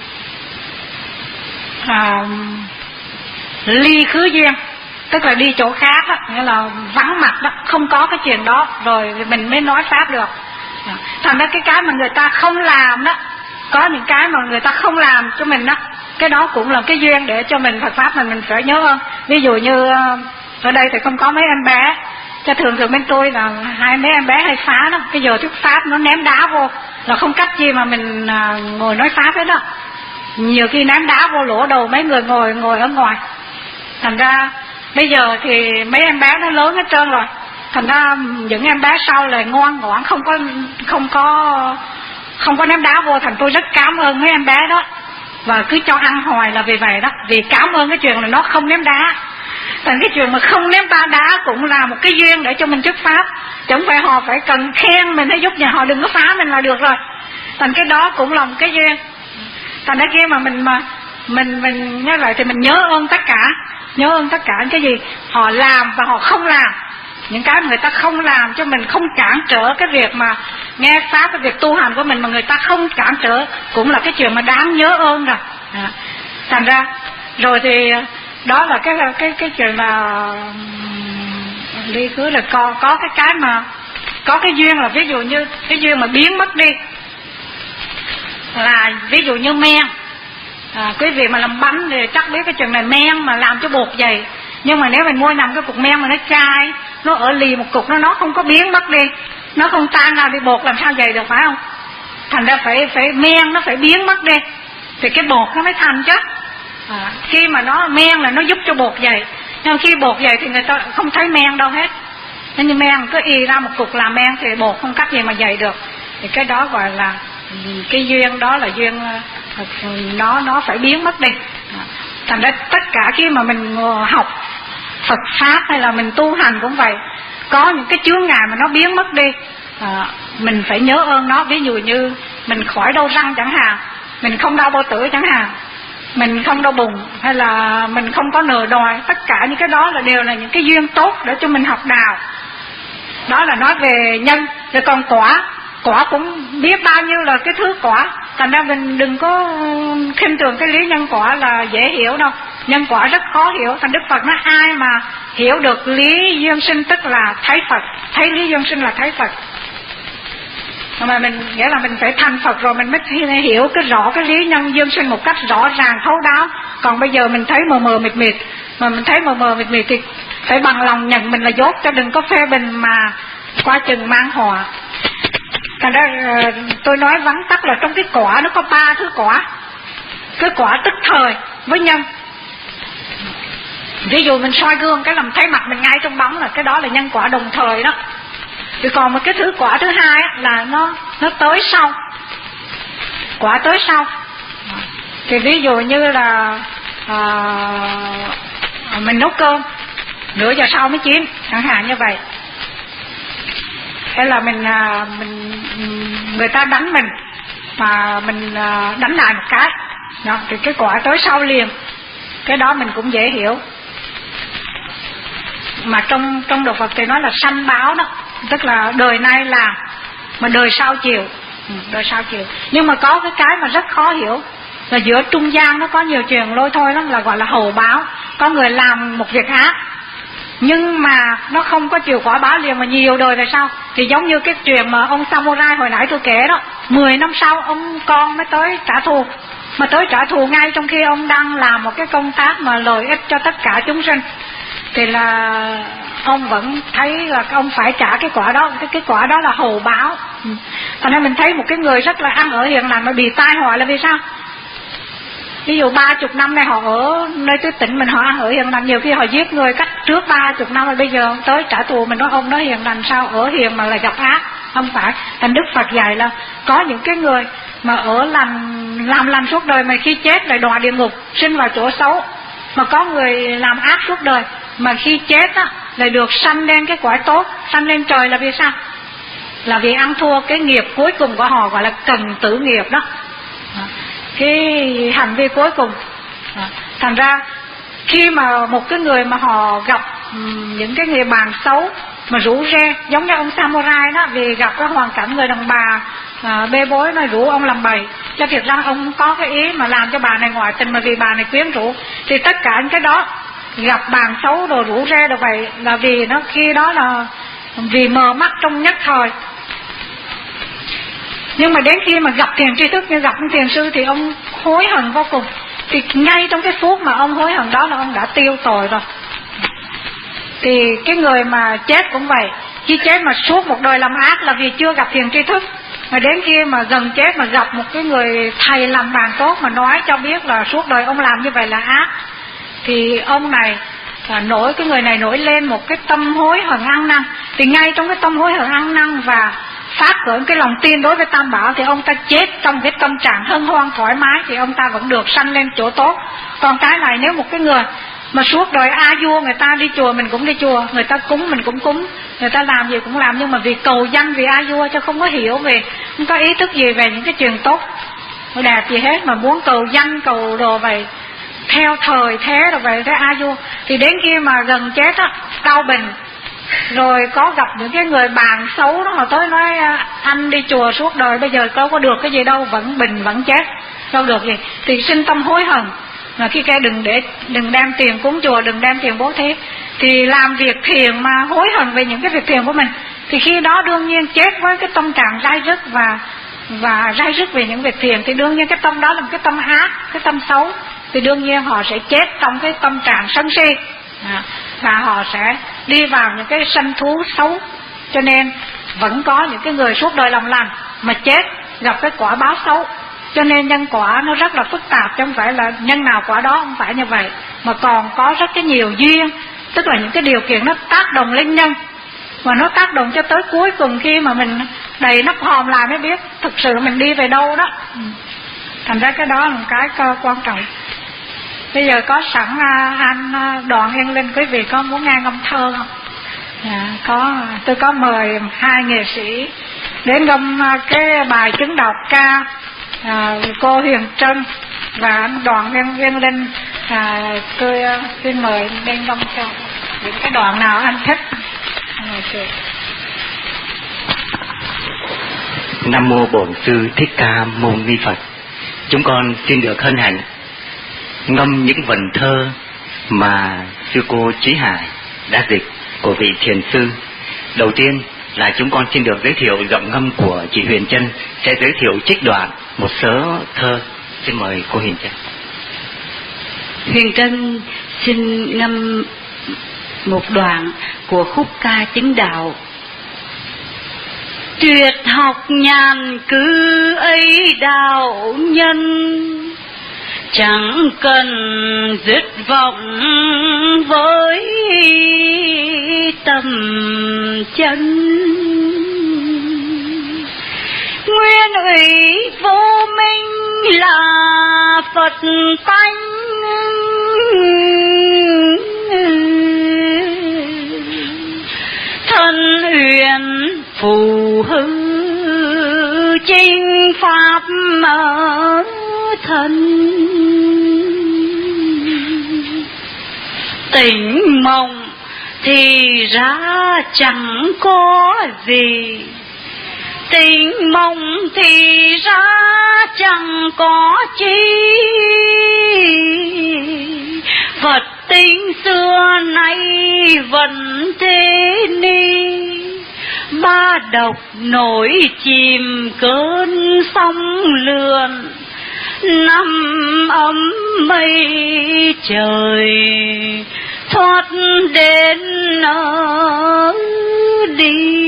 uh, ly khứ duyên, tức là đi chỗ khác đó, nghĩa là vắng mặt đó, không có cái chuyện đó rồi mình mới nói pháp được. Thành ra cái cái mà người ta không làm đó, có những cái mà người ta không làm cho mình đó, cái đó cũng là cái duyên để cho mình Phật pháp mình mình phải nhớ hơn. Ví dụ như ở đây thì không có mấy em bé, cho thường thường bên tôi là hai mấy em bé hay phá đó, cái giờ thuyết pháp nó ném đá vô là không cách gì mà mình ngồi nói pháp hết đó. Nhiều khi ném đá vô lỗ đầu mấy người ngồi ngồi ở ngoài. Thành ra bây giờ thì mấy em bé nó lớn hết trơn rồi, thành ra những em bé sau là ngoan ngoãn, không có không có không có ném đá vô. Thành tôi rất cảm ơn mấy em bé đó, và cứ cho ăn hoài là vì vậy đó, vì cảm ơn cái chuyện là nó không ném đá. Thành cái chuyện mà không ném ba đá cũng là một cái duyên để cho mình thuyết pháp, chứ không phải họ phải cần khen mình hay giúp nhà họ đừng có phá mình là được rồi. Thành cái đó cũng là một cái duyên. Thành ra khi mà mình mà mình mình như vậy thì mình nhớ ơn tất cả, nhớ ơn tất cả cái gì họ làm và họ không làm. Những cái người ta không làm cho mình không cản trở cái việc mà nghe pháp, cái việc tu hành của mình mà người ta không cản trở, cũng là cái chuyện mà đáng nhớ ơn rồi. À, thành ra rồi thì đó là cái cái cái chuyện là đi cứ là có có cái cái mà có cái duyên, là ví dụ như cái duyên mà biến mất đi, là ví dụ như men. À, quý vị mà làm bánh thì chắc biết cái chuyện này, men mà làm cho bột dày. Nhưng mà nếu mình mua nhầm cái cục men mà nó chai, nó ở lì một cục, nó nó không có biến mất đi, nó không tan ra đi, bột làm sao dày được, phải không? Thành ra phải phải men nó phải biến mất đi thì cái bột nó mới thành chứ. À, khi mà nó men là nó giúp cho bột dày, nhưng khi bột dày thì người ta không thấy men đâu hết. Nên như men cứ y ra một cục làm men thì bột không cách gì mà dày được. Thì cái đó gọi là cái duyên, đó là duyên nó nó phải biến mất đi. Thành ra tất cả khi mà mình học Phật pháp hay là mình tu hành cũng vậy, có những cái chướng ngại mà nó biến mất đi, à, mình phải nhớ ơn nó. Ví dụ như mình khỏi đau răng chẳng hạn, mình không đau bao tử chẳng hạn, mình không đau bụng, hay là mình không có nờ đòi, tất cả những cái đó là đều là những cái duyên tốt để cho mình học đạo. Đó là nói về nhân. Rồi còn quả, quả cũng biết bao nhiêu là cái thứ quả. Thành ra mình đừng có khinh thường cái lý nhân quả là dễ hiểu đâu, nhân quả rất khó hiểu. Thành Đức Phật nói ai mà hiểu được lý duyên sinh tức là thấy Phật, thấy lý duyên sinh là thấy Phật. Mà mình nghĩa là mình phải thành Phật rồi mình mới hiểu cái rõ cái lý nhân duyên sinh một cách rõ ràng thấu đáo. Còn bây giờ mình thấy mờ mờ mịt mịt, mà mình thấy mờ mờ mịt mịt thì phải bằng lòng nhận mình là dốt, cho đừng có phê bình mà qua chừng mang họa. Thành ra tôi nói vắn tắt là trong cái quả nó có ba thứ quả. Cái quả tức thời với nhân. Ví dụ mình soi gương cái làm thấy mặt mình ngay trong bóng là cái đó là nhân quả đồng thời đó. Thì còn một cái thứ quả thứ hai là nó nó tới sau, quả tới sau. Thì ví dụ như là à, mình nấu cơm nửa giờ sau mới chín chẳng hạn như vậy, hay là mình, mình người ta đánh mình mà mình đánh lại một cái đó, thì cái quả tới sau liền. Cái đó mình cũng dễ hiểu, mà trong trong đạo Phật thì nói là sanh báo đó, tức là đời nay làm mà đời sau chịu. Ừ, đời sau chịu. Nhưng mà có cái cái mà rất khó hiểu là giữa trung gian nó có nhiều chuyện lôi thôi lắm, là gọi là hậu báo. Có người làm một việc ác nhưng mà nó không có chịu quả báo liền mà nhiều đời về sau. Thì giống như cái chuyện mà ông samurai hồi nãy tôi kể đó, mười năm sau ông con mới tới trả thù, mà tới trả thù ngay trong khi ông đang làm một cái công tác mà lợi ích cho tất cả chúng sinh, thì là ông vẫn thấy là ông phải trả cái quả đó. Cái, cái quả đó là hậu báo. Ừ. Thành ra mình thấy một cái người rất là ăn ở hiền lành mà bị tai họa là vì sao? Ví dụ ba chục năm này họ ở nơi cái tỉnh mình, họ ăn ở hiền lành, nhiều khi họ giết người cách trước ba chục năm rồi bây giờ tới trả thù mình, nói ông nói hiền lành sao ở hiền mà là gặp ác. Không phải. Thành Đức Phật dạy là có những cái người mà ở lành làm lành suốt đời mà khi chết lại đọa địa ngục, sinh vào chỗ xấu. Mà có người làm ác suốt đời mà khi chết á lại được sanh lên cái quả tốt, sanh lên trời là vì sao? Là vì ăn thua cái nghiệp cuối cùng của họ, gọi là cần tử nghiệp đó, cái hành vi cuối cùng. Thành ra khi mà một cái người mà họ gặp những cái người bạn xấu mà rủ rê, giống như ông samurai đó, vì gặp cái hoàn cảnh người đàn bà à, bê bối nó rủ ông làm bậy, cho thiệt ra ông có cái ý mà làm cho bà này ngoại tình, mà vì bà này quyến rũ. Thì tất cả những cái đó gặp bạn xấu rồi rủ rê được vậy là vì nó khi đó là vì mờ mắt trong nhất thời. Nhưng mà đến khi mà gặp thiền tri thức như gặp thiền sư thì ông hối hận vô cùng. Thì ngay trong cái phút mà ông hối hận đó là ông đã tiêu tội rồi. Thì cái người mà chết cũng vậy, khi chết mà suốt một đời làm ác là vì chưa gặp thiền tri thức. Mà đến khi mà gần chết mà gặp một cái người thầy làm bạn tốt mà nói cho biết là suốt đời ông làm như vậy là ác, thì ông này à, nổi cái người này nổi lên một cái tâm hối hận ăn năn. Thì ngay trong cái tâm hối hận ăn năn và phát khởi cái lòng tin đối với Tam Bảo, thì ông ta chết trong cái tâm trạng hân hoan thoải mái, thì ông ta vẫn được sanh lên chỗ tốt. Còn cái này nếu một cái người mà suốt đời a vua, người ta đi chùa mình cũng đi chùa, người ta cúng mình cũng cúng, người ta làm gì cũng làm, nhưng mà vì cầu danh, vì a vua, chứ không có hiểu về, không có ý thức gì về những cái chuyện tốt đẹp gì hết, mà muốn cầu danh cầu đồ vậy, theo thời thế rồi vậy, thế a vua. Thì đến khi mà gần chết á, đau bệnh, rồi có gặp những cái người bạn xấu đó, họ tới nói anh đi chùa suốt đời bây giờ đâu có được cái gì đâu, vẫn bình vẫn chết, đâu được gì, thì sinh tâm hối hận. Mà khi cái đừng để đừng đem tiền cúng chùa, đừng đem tiền bố thí, thì làm việc thiền mà hối hận về những cái việc thiền của mình, thì khi đó đương nhiên chết với cái tâm trạng rai rứt và và rai rứt về những việc thiền, thì đương nhiên cái tâm đó là một cái tâm ác, cái tâm xấu, thì đương nhiên họ sẽ chết trong cái tâm trạng sân si, à, và họ sẽ đi vào những cái sanh thú xấu. Cho nên vẫn có những cái người suốt đời làm lành mà chết gặp cái quả báo xấu. Cho nên nhân quả nó rất là phức tạp, chứ không phải là nhân nào quả đó, không phải như vậy, mà còn có rất cái nhiều duyên, tức là những cái điều kiện nó tác động lên nhân, mà nó tác động cho tới cuối cùng khi mà mình đầy nắp hòm lại mới biết thực sự mình đi về đâu đó. Thành ra cái đó là một cái quan trọng. Bây giờ có sẵn anh Đoàn Yên Linh, quý vị có muốn nghe ngâm thơ không? À, có, tôi có mời hai nghệ sĩ đến ngâm cái bài chứng đọc ca, à, cô Huyền Trân và anh Đoàn Yên, Yên Linh. À, tôi xin mời đến ngâm cho những cái đoạn nào anh thích. Okay. Nam mô Bổn Sư Thích Ca Mâu Ni Phật. Chúng con xin được hân hạnh ngâm những vần thơ mà sư cô Trí Hải đã dịch của vị thiền sư. Đầu tiên là chúng con xin được giới thiệu giọng ngâm của chị Huyền Trân, sẽ giới thiệu trích đoạn một số thơ. Xin mời cô Huyền Trân. Huyền Trân xin ngâm một đoạn của khúc ca chứng đạo. Tuyệt học nhàn cư ấy đạo nhân, chẳng cần dứt vọng với tầm chân. Nguyên ủy vô minh là Phật tánh, thân huyền phù hư chinh pháp ở thân. Tỉnh mộng thì ra chẳng có gì, tỉnh mộng thì ra chẳng có chi. Phật tính xưa nay vẫn thế ni, ba độc nổi chìm cơn sóng lượn. Năm ấm mây trời thoát đến ở đi.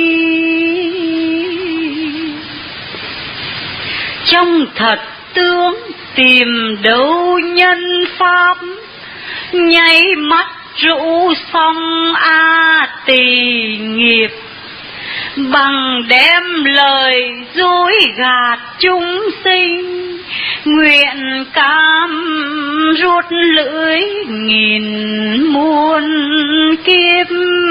Trong thật tướng tìm đâu nhân pháp, nháy mắt rũ xong a tỳ nghiệp. Bằng đem lời dối gạt chúng sinh, nguyện cam rút lưỡi nghìn muôn kiếp.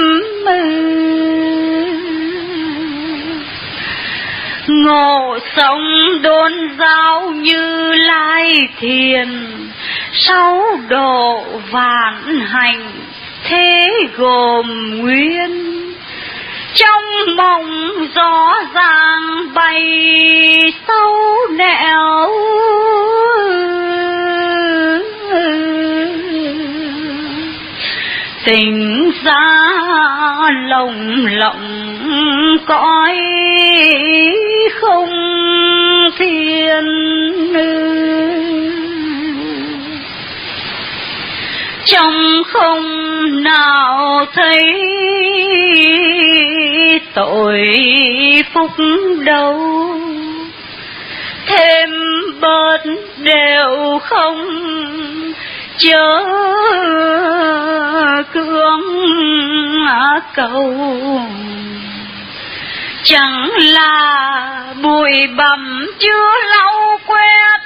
Ngộ sống đốn giáo Như Lai thiền, sáu độ vạn hành thế gồm nguyên. Trong mộng rõ ràng bay sâu nẻo, tỉnh ra lồng lộng cõi không thiên. Trong không nào thấy tội phúc đâu, thêm bớt đều không chớ cưỡng cầu. Chẳng là bụi bặm chưa lau quét,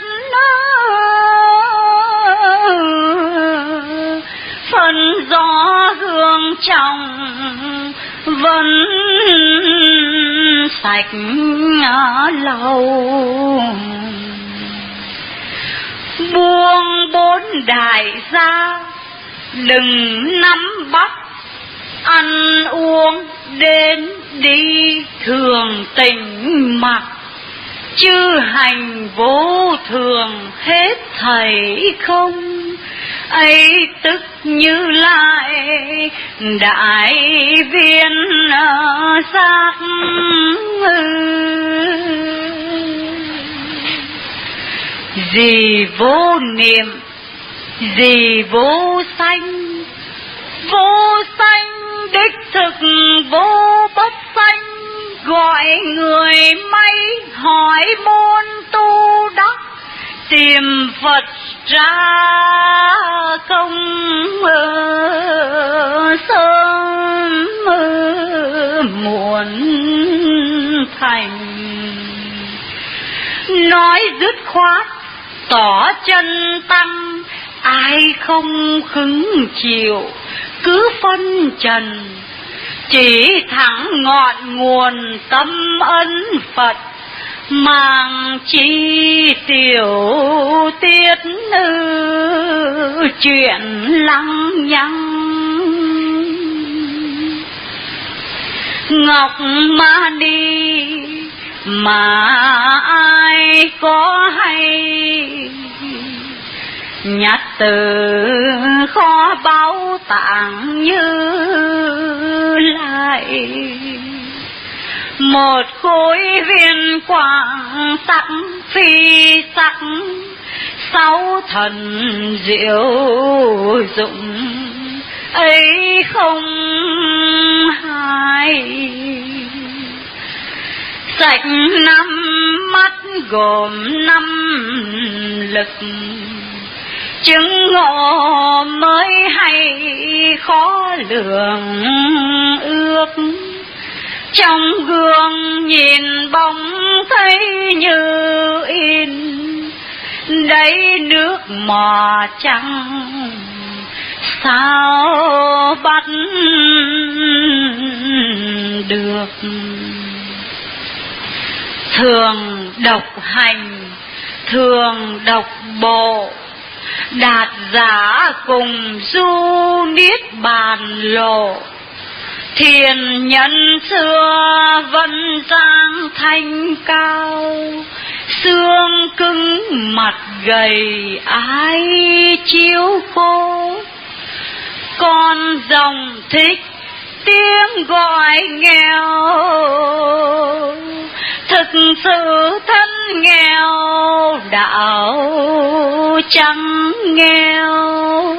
phần gió hương trong vẫn sạch lâu. Buông bốn đại gia đừng nắm bắt, ăn uống đến đi thường tình mặc. Chư hành vô thường hết thảy không, ấy tức Như Lai đại viên giác. Gì vô niệm, gì vô sanh, vô sanh đích thực vô bất sanh. Gọi người mấy hỏi môn tu đắc, tìm Phật ra công sớm muộn thành. Nói dứt khoát tỏ chân tăng, ai không khứng chịu cứ phân trần. Chỉ thẳng ngọn nguồn tâm ân Phật, mang chi tiểu tiết nữ chuyện lăng nhăng. Ngọc Ma Ni mà ai có hay, nhặt từ kho báu tạng Như Lai. Một khối viên quang sắc phi sắc, sáu thần diệu dụng ấy không hai. Sạch năm mắt gồm năm lực, chứng ngộ mới hay khó lường ước. Trong gương nhìn bóng thấy như in, đấy nước mò trắng sao bắt được. thường độc hành, thường độc bộ, đạt giả cùng du niết bàn lộ. Thiền nhân xưa vẫn giang thanh cao, xương cứng mặt gầy ai chiếu cố. Con rồng thích tiếng gọi nghèo, thực sự thân nghèo đạo chẳng nghèo.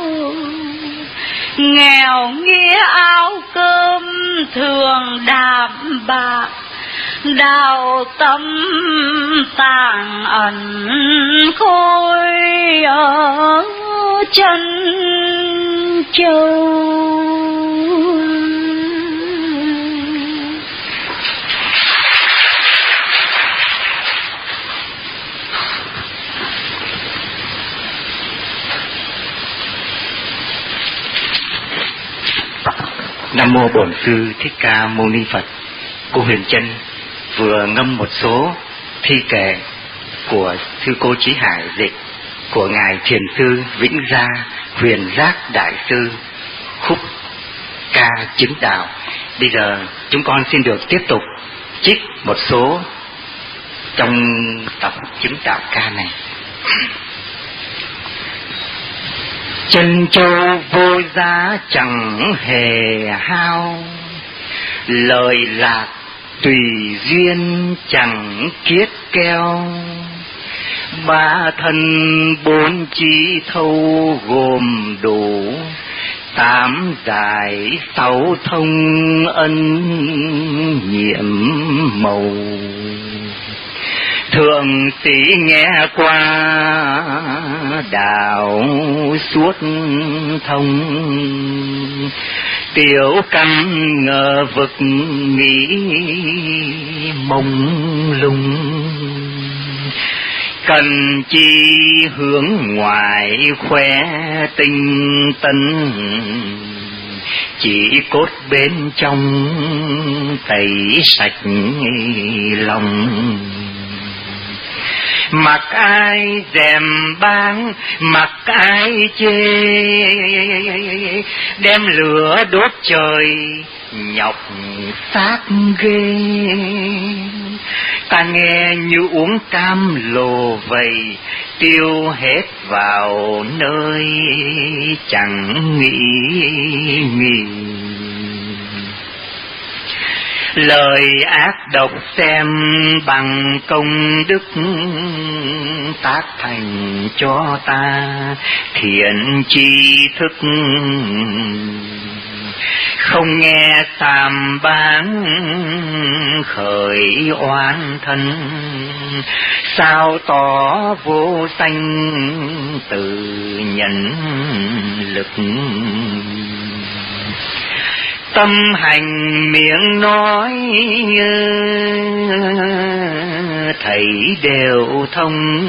Nghèo nghĩa áo cơm thường đạm bạc, đạo tâm tàng ẩn khôi ở chân châu. Nam mô Bổn Sư Thích Ca Mâu Ni Phật. Cô Huyền Trân vừa ngâm một số thi kệ của sư cô Chí Hải dịch của ngài Thiền sư Vĩnh Gia Huyền Giác Đại sư khúc ca chứng đạo. Bây giờ chúng con xin được tiếp tục trích một số trong tập chứng đạo ca này. Chân châu vô giá chẳng hề hao, lời lạc tùy duyên chẳng kiết keo. Ba thân bốn trí thâu gồm đủ, tám giải sáu thông ân nhiệm màu. Thượng sĩ nghe qua đạo suốt thông, tiểu căn ngờ vực nghĩ mông lung. Cần chi hướng ngoài khoe tinh tấn, chỉ cốt bên trong tẩy sạch lòng. Mặc ai dèm báng, mặc ai chê, đem lửa đốt trời nhọc xác ghê. Ta nghe như uống cam lồ vầy, tiêu hết vào nơi chẳng nghĩ nghỉ. Lời ác độc xem bằng công đức, tác thành cho ta thiện tri thức. Không nghe sàm bán khởi oán thân, sao tỏ vô sanh từ nhân lực. Tâm hành miệng nói thầy đều thông,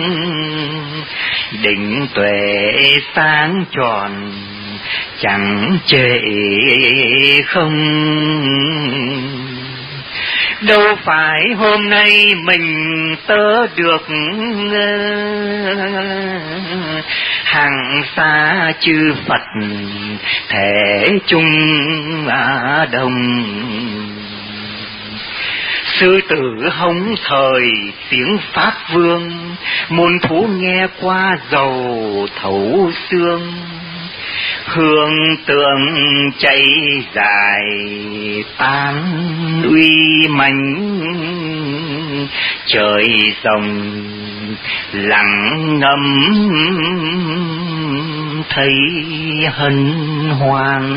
định tuệ sáng tròn chẳng trễ không. Đâu phải hôm nay mình tớ được hàng xa chư Phật thể chung Á Đông. Sư tử hống thời tiếng Pháp Vương, môn thú nghe qua dầu thấu xương. Hương tượng cháy dài tan uy mãnh, trời rồng lặng ngâm thấy hân hoan.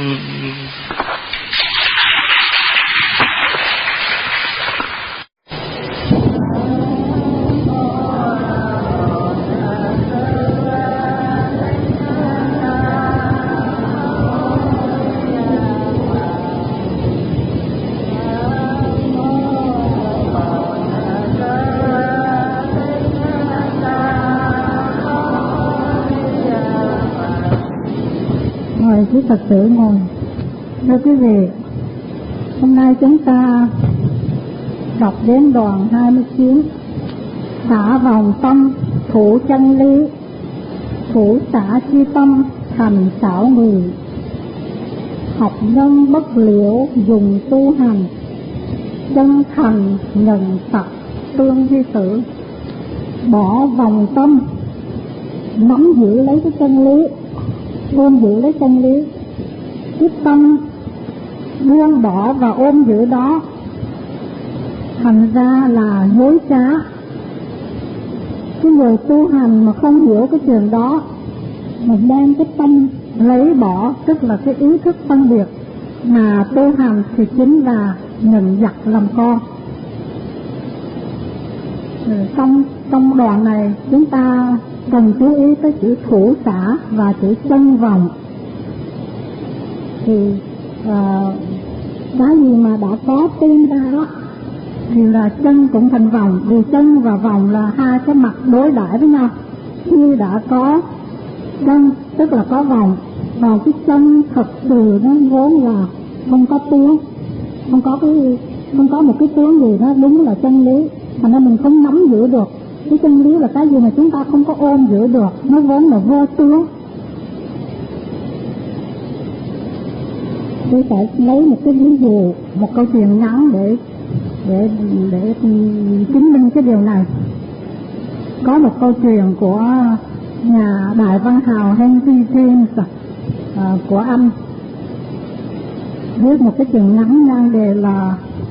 Quý Phật tử ngồi. Thưa quý vị, hôm nay chúng ta đọc đến đoạn hai mươi chín. Xả vòng tâm thủ chân lý, thủ xả chi tâm thành xảo người. Học nhân bất liễu dùng tu hành, chân thành nhận Phật tương vi tử. Bỏ vòng tâm, nắm giữ lấy cái chân lý, ôm giữ lấy chân lý. Cái tâm buông bỏ và ôm giữ đó, thành ra là dối trá. Cái người tu hành mà không hiểu cái chuyện đó, mà đem cái tâm lấy bỏ, tức là cái ý thức phân biệt mà tu hành, thì chính là nhận giặc làm con. Trong, trong đoạn này chúng ta cần chú ý tới chữ thủ xả và chữ chân vòng. Thì à, cái gì mà đã có tim ra đó thì là chân cũng thành vòng, vì chân và vòng là hai cái mặt đối đãi với nhau. Khi đã có chân tức là có vòng, còn cái chân thật sự nó vốn là không có tướng, không có cái không có một cái tướng gì đó đúng là chân lý, thành ra mình không nắm giữ được. Cái chân lý là cái gì mà chúng ta không có ôm giữ được, nó vốn là vô tướng. Tôi sẽ lấy một cái ví dụ, một câu chuyện ngắn để để để chứng minh cái điều này. Có một câu chuyện của nhà đại văn hào Henry James à, của Anh, viết một cái chuyện ngắn nhan đề là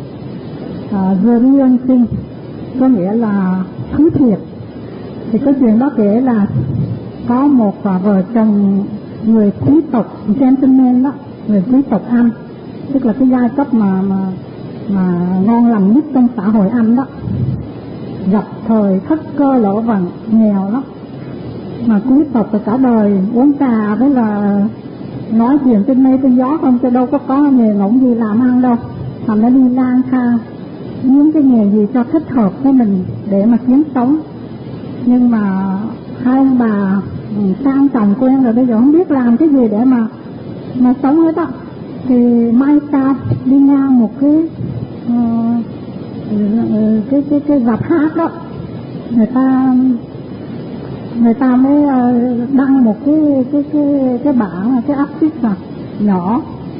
à, The Real Thing, có nghĩa là thứ thiệt. Thì cái chuyện đó kể là có một vợ chồng người quý tộc gentleman đó, người quý tộc Anh, tức là cái giai cấp mà mà mà ngon lành nhất trong xã hội Anh đó, gặp thời thất cơ lỗ vần, nghèo lắm. Mà quý tộc thì cả đời uống trà với là nói chuyện trên mây trên gió không, chứ đâu có có nghề ngỗng gì làm ăn đâu. Thành nó đi lang thang những cái nghề gì cho thích hợp với mình để mà kiếm sống. Nhưng mà hai ông bà sang chồng quen rồi, bây giờ không biết làm cái gì để mà mà sống hết á. Thì mai sao đi ngang một cái uh, cái cái cái dạp hát đó, người ta người ta mới uh, đăng một cái cái cái cái bảng, cái áp phích à, nhỏ,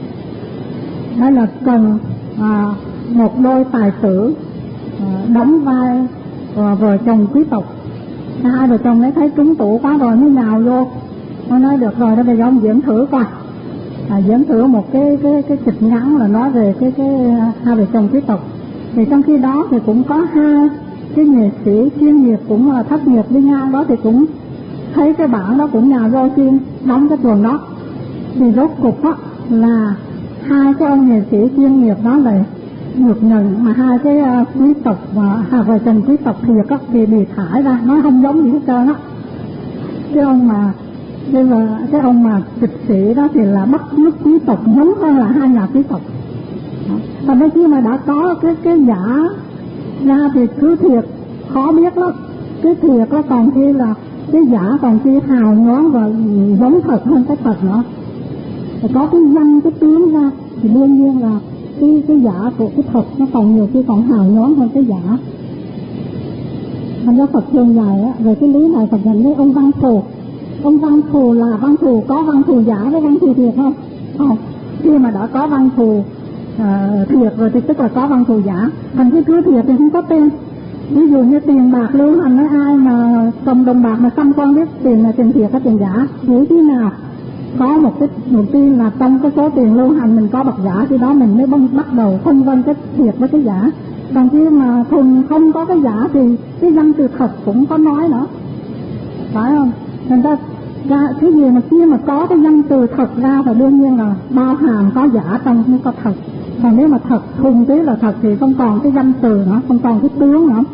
đó là cần uh, một đôi tài tử uh, đóng vai uh, vợ chồng quý tộc. Hai vợ chồng ấy thấy trúng tủ quá rồi mới nhào vô, nó nói được rồi đó, bây giờ ông diễn thử coi. À, diễn thử một cái cái cái kịch ngắn là nói về cái cái hai vợ chồng quý tộc. Thì trong khi đó thì cũng có hai cái nghệ sĩ chuyên nghiệp cũng là thất nghiệp đi ngang đó, thì cũng thấy cái bảng đó cũng nhào vô chuyên đóng cái tuồng đó. Thì rốt cục á là hai cái ông nghệ sĩ chuyên nghiệp đó là được nhận, mà hai cái uh, quý tộc và hai vợ chồng quý tộc thiệt á thì bị thải ra, nói không giống gì hết trơn á. Cái ông mà cái, mà, cái ông mà kịch sĩ đó thì là bắt chước quý tộc giống hơn là hai nhà quý tộc. Và mấy khi mà đã có cái cái giả ra thì cứ thiệt khó biết lắm. Cái thiệt đó còn khi là cái giả còn khi hào nhoáng và giống thật hơn cái thật nữa. Và có cái văn cái tướng ra thì đương nhiên là cái cái giả của cái thật nó còn nhiều khi còn hào nhoáng hơn cái giả. Thành ra Phật thường dạy á, về cái lý này Phật nhận với ông Văn Thù. Ông Văn Thù là Văn Thù, có Văn Thù giả với Văn Thù thiệt không? Không. Khi mà đã có Văn Thù uh, thiệt rồi thì tức là có Văn Thù giả. Thành cái thứ thiệt thì không có tên. Ví dụ như tiền bạc lưu hành, nói ai mà cầm đồng bạc mà xăm con biết tiền là tiền thiệt hay tiền giả, nghĩ thế nào? Có một cái đầu tiên là trong cái số tiền lưu hành mình có bạc giả, thì đó mình mới bắt đầu phân vân cái thiệt với cái giả. Còn khi mà thuần không có cái giả thì cái danh từ thật cũng có nói nữa, phải không? Thành ra ra cái gì mà khi mà có cái danh từ thật ra thì đương nhiên là bao hàm có giả trong, không có thật. Còn nếu mà thật thuần tí là thật thì không còn cái danh từ nữa, không còn cái tướng nữa.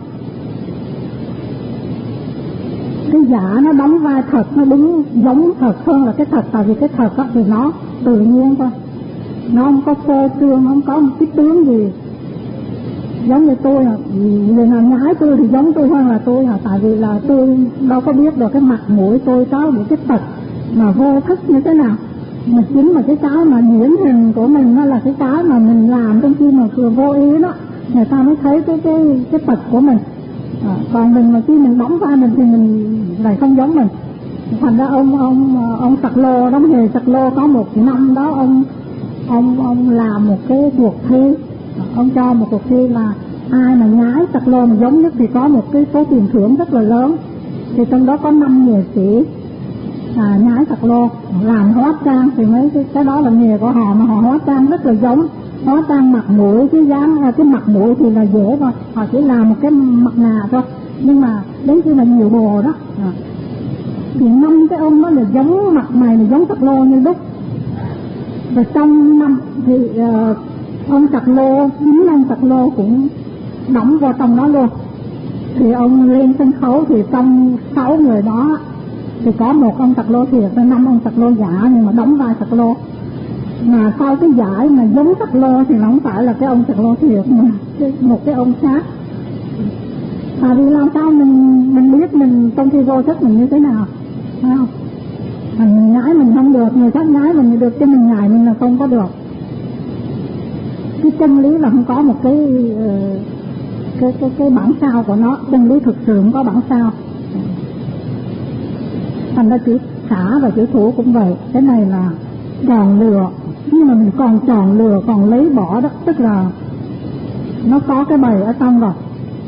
Cái giả nó đóng vai thật, nó đúng giống thật hơn là cái thật, tại vì cái thật đó thì nó tự nhiên thôi, nó không có phô trương, không có một cái tướng gì. Giống như tôi là người nào nhái tôi thì giống tôi hơn là tôi là tại vì là tôi đâu có biết được cái mặt mũi tôi có những cái tật mà vô thức như thế nào. Mà chính mà cái cái mà nhiễm hình của mình nó là cái cái mà mình làm trong khi mà vừa vô ý đó, người ta mới thấy cái cái cái tật của mình. À, còn mình mà khi mình đóng vai mình thì mình lại không giống mình. Thành ra ông ông ông Sạc Lô, đóng nghề Sạc Lô có một năm đó ông ông ông làm một cái cuộc thi, ông cho một cuộc thi là ai mà nhái Sạc Lô mà giống nhất thì có một cái số tiền thưởng rất là lớn. Thì trong đó có năm nghệ sĩ à, nhái Sạc Lô làm hóa trang, thì mấy cái, cái đó là nghề của họ, mà họ hóa trang rất là giống. Hóa trang mặt mũi, cái dáng cái mặt mũi thì là dễ thôi, họ chỉ làm một cái mặt nạ thôi, nhưng mà đến khi mà nhiều bộ đó à, thì năm cái ông đó là giống mặt mày là giống Sạc Lô như đúc. Và trong năm thì uh, ông Sạc Lô, chính ông Sạc Lô cũng đóng vào trong đó luôn. Thì ông lên sân khấu thì trong sáu người đó thì có một ông Sạc Lô thiệt, năm ông Sạc Lô giả nhưng mà đóng vai Sạc Lô. Mà sau cái giải mà giống Sạc Lô thì nó không phải là cái ông Sạc Lô thiệt mà một cái ông khác. À, vì làm sao mình mình biết mình trong khi vô thức mình như thế nào, phải không? Mình nhái mình không được, người khác nhái mình được, chứ mình nhái mình là không có được. Cái chân lý là không có một cái cái cái cái bản sao của nó, chân lý thực sự không có bản sao. Thành ra chữ xả và chữ thủ cũng vậy. Cái này là tròn lừa, nhưng mà mình còn tròn lừa, còn lấy bỏ đó, tức là nó có cái bầy ở trong rồi.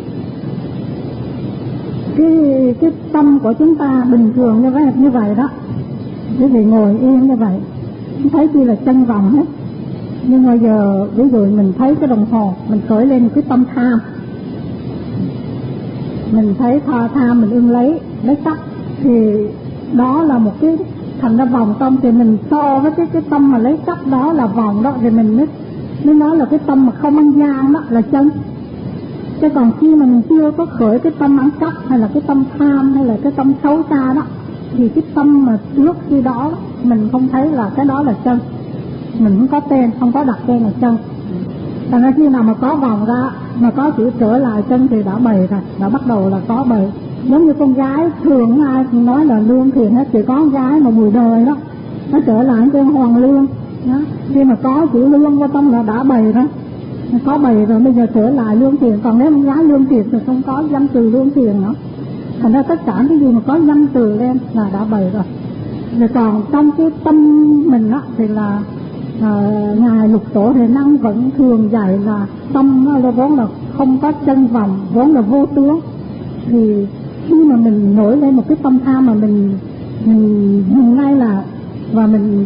Cái cái tâm của chúng ta bình thường như vậy như vậy đó, quý vị ngồi yên như vậy, không thấy chi là chân vòng hết. Nhưng bây giờ ví dụ mình thấy cái đồng hồ, mình khởi lên cái tâm tham, mình thấy tha tham mình ưng lấy lấy sắc, thì đó là một cái thành ra vòng tâm. Thì mình so với cái cái tâm mà lấy sắc đó là vòng đó, thì mình mới mới nói là cái tâm mà không ăn gian đó là chân. Chứ còn khi mà mình chưa có khởi cái tâm ăn cắp hay là cái tâm tham hay là cái tâm xấu xa đó, thì cái tâm mà trước khi đó mình không thấy là cái đó là chân, mình không có tên, không có đặt tên là chân. Thành ra khi nào mà có vòng ra, mà có chữ trở lại chân thì đã bày rồi, đã bắt đầu là có bày. Giống như con gái thường ai cũng nói là lương thiện hết, chỉ có con gái mà mùi đời đó nó trở lại cái hoàng lương đó. Khi mà có chữ lương vô trong là đã bày đó, có bày rồi, bây giờ trở lại lương thiện. Còn nếu con gái lương thiện thì không có danh từ lương thiện nữa. Thành ra tất cả cái gì mà có danh từ lên là đã bày rồi. Rồi còn trong cái tâm mình đó thì là à, ngài Lục Tổ Huệ Năng vẫn thường dạy là tâm nó là vốn là không có chân vòng, vốn là vô tướng. Thì khi mà mình nổi lên một cái tâm tham mà mình mình dừng ngay là và mình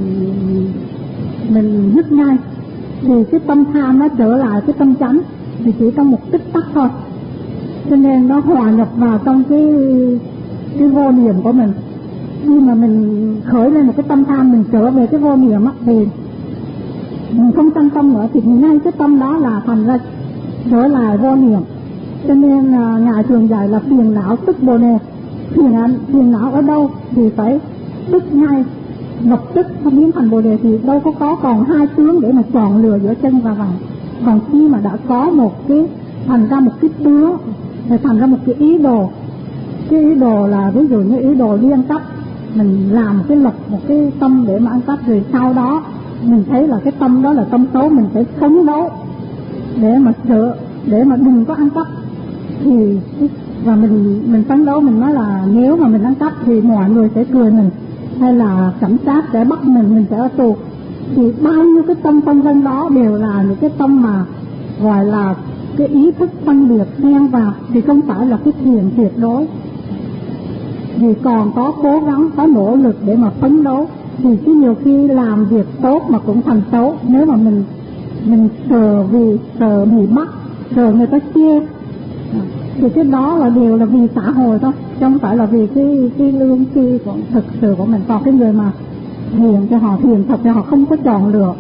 mình dứt ngay, thì cái tâm tham nó trở lại cái tâm chánh thì chỉ trong một tích tắc thôi. Cho nên nó hòa nhập vào trong cái cái vô niệm của mình. Khi mà mình khởi lên một cái tâm tham, mình trở về cái vô niệm á, thì mình không tăng tâm nữa, thì ngay cái tâm đó là thành ra trở lại vô niệm. Cho nên là ngài thường dạy là phiền não tức bồ đề. Phiền, phiền não ở đâu thì phải tức ngay, lập tức không biến thành bồ đề. Thì đâu có có còn hai tướng để mà chọn lựa giữa chân và vòng. Còn khi mà đã có một cái thành ra một cái tướng, thì thành ra một cái ý đồ. Cái ý đồ là ví dụ như ý đồ đi ăn cắp, mình làm một cái lập một cái tâm để mà ăn cắp, rồi sau đó mình thấy là cái tâm đó là tâm xấu, mình phải phấn đấu để mà sợ, để mà đừng có ăn cắp. Thì và mình mình phấn đấu, mình nói là nếu mà mình ăn cắp thì mọi người sẽ cười mình, hay là cảnh sát sẽ bắt mình, mình sẽ ở tù. Thì bao nhiêu cái tâm phân vân đó đều là những cái tâm mà gọi là cái ý thức phân biệt xen vào, thì không phải là cái thiện tuyệt đối. Vì còn có cố gắng, có nỗ lực để mà phấn đấu, thì cái nhiều khi làm việc tốt mà cũng thành xấu. Nếu mà mình mình sợ vì sợ bị bắt, sợ người ta chê, thì cái đó là đều là vì xã hội thôi, chứ không phải là vì cái cái lương tri của thực sự của mình. Còn cái người mà thiền cho họ thiền thật thì họ không có chọn lựa.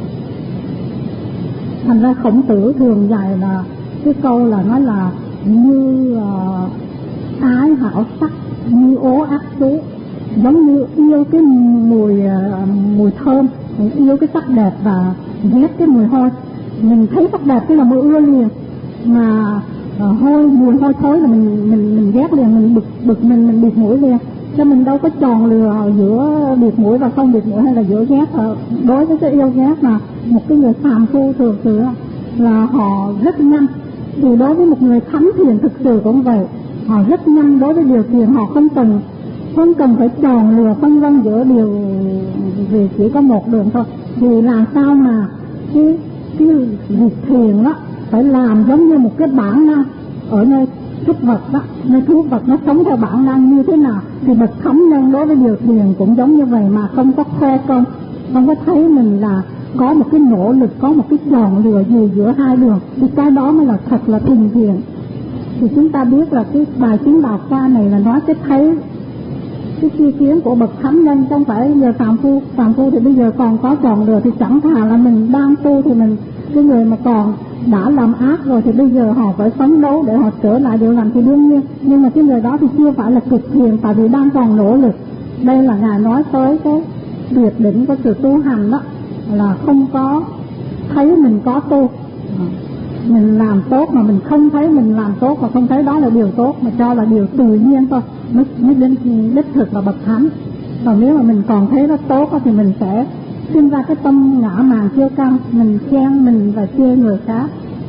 Thành ra Khổng Tử thường dạy là cái câu là nói là như uh, ái hảo sắc, như ố ác xú. Giống như yêu cái mùi uh, mùi thơm, yêu cái sắc đẹp và ghét cái mùi hôi. Mình thấy sắc đẹp cái là mùi ưa liền, mà uh, hôi mùi hôi thối là mình mình mình ghét liền, mình bực bực mình mình bịt mũi liền. Cho mình đâu có chọn lừa giữa bịt mũi và không bịt mũi, hay là giữa ghét. Đối với cái yêu ghét mà một cái người phàm phu thường thường là họ rất nhanh. Thì đối với một người thánh thiền thực sự cũng vậy, họ rất nhanh đối với điều thiền, họ không cần không cần phải tròn lừa phân vân giữa điều vì chỉ có một đường thôi. Vì làm sao mà cái cái việc thiền đó phải làm giống như một cái bản năng ở nơi súc vật đó, nơi thú vật nó sống theo bản năng như thế nào thì bậc thánh nhân đối với điều thiền cũng giống như vậy, mà không có khoe công, không có thấy mình là có một cái nỗ lực, có một cái tròn lừa gì giữa hai đường, thì cái đó mới là thật là thuần thiền. Thì chúng ta biết là cái bài chứng đạo ca này là nói cái thấy cái chi kiến của bậc thánh nhân, không phải giờ phàm phu. Phàm phu thì bây giờ còn có tròn lừa thì chẳng thà là mình đang tu thì mình, cái người mà còn đã làm ác rồi thì bây giờ họ phải phấn đấu để họ trở lại điều lành thì đương nhiên, nhưng mà cái người đó thì chưa phải là cực thiền, tại vì đang còn nỗ lực. Đây là Ngài nói tới cái tuyệt đỉnh của sự tu hành đó, là không có thấy mình có tu, mình làm tốt mà mình không thấy mình làm tốt, và không thấy đó là điều tốt mà cho là điều tự nhiên thôi, mới mới đến đích thực là bậc thánh. Còn nếu mà mình còn thấy nó tốt thì mình sẽ sinh ra cái tâm ngã mạn kiêu căng, mình khen mình và chê người khác,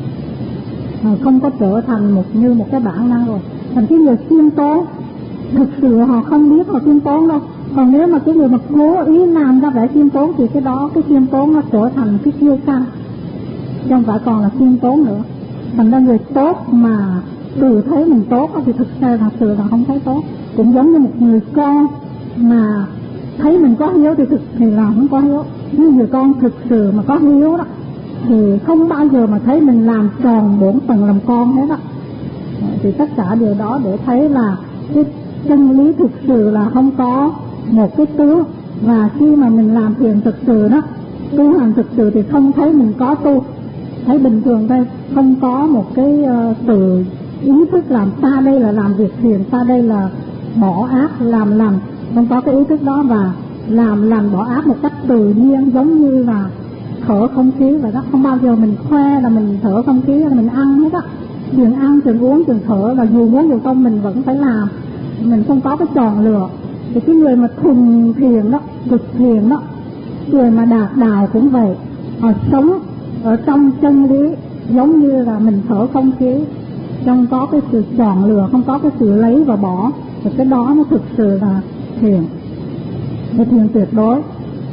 không có trở thành một như một cái bản năng rồi. Thành cái người khiêm tốn thực sự họ không biết họ khiêm tốn đâu. Còn nếu mà cái người mà cố ý làm ra vẻ khiêm tốn thì cái đó, cái khiêm tốn nó trở thành cái kiêu căng, không phải còn là khiêm tốn nữa. Thành ra người tốt mà tự thấy mình tốt thì thực sự là sự là không thấy tốt. Cũng giống như một người con mà thấy mình có hiếu thì thực thì là không có hiếu. Nhưng người con thực sự mà có hiếu đó thì không bao giờ mà thấy mình làm tròn bổn phận làm con hết đó. Thì tất cả điều đó để thấy là cái chân lý thực sự là không có một cái tướng. Và khi mà mình làm thiền thực sự đó, tu hành thực sự thì không thấy mình có tu, thấy bình thường thôi, không có một cái uh, từ ý thức làm ta đây là làm việc thiền, ta đây là bỏ ác làm lành, không có cái ý thức đó. Và làm lành bỏ ác một cách tự nhiên, giống như là thở không khí vậy đó. Không bao giờ mình khoe là mình thở không khí, là mình ăn hết á, chuyện ăn chuyện uống chuyện thở là dù muốn dù không mình vẫn phải làm, mình không có cái tròn lừa. Thì cái người mà thuần thiền đó, cực thiền đó, người mà đạt đạo cũng vậy, họ sống ở trong chân lý giống như là mình thở không khí, không có cái sự tròn lừa, không có cái sự lấy và bỏ. Thì cái đó nó thực sự là thiền, là thiền tuyệt đối.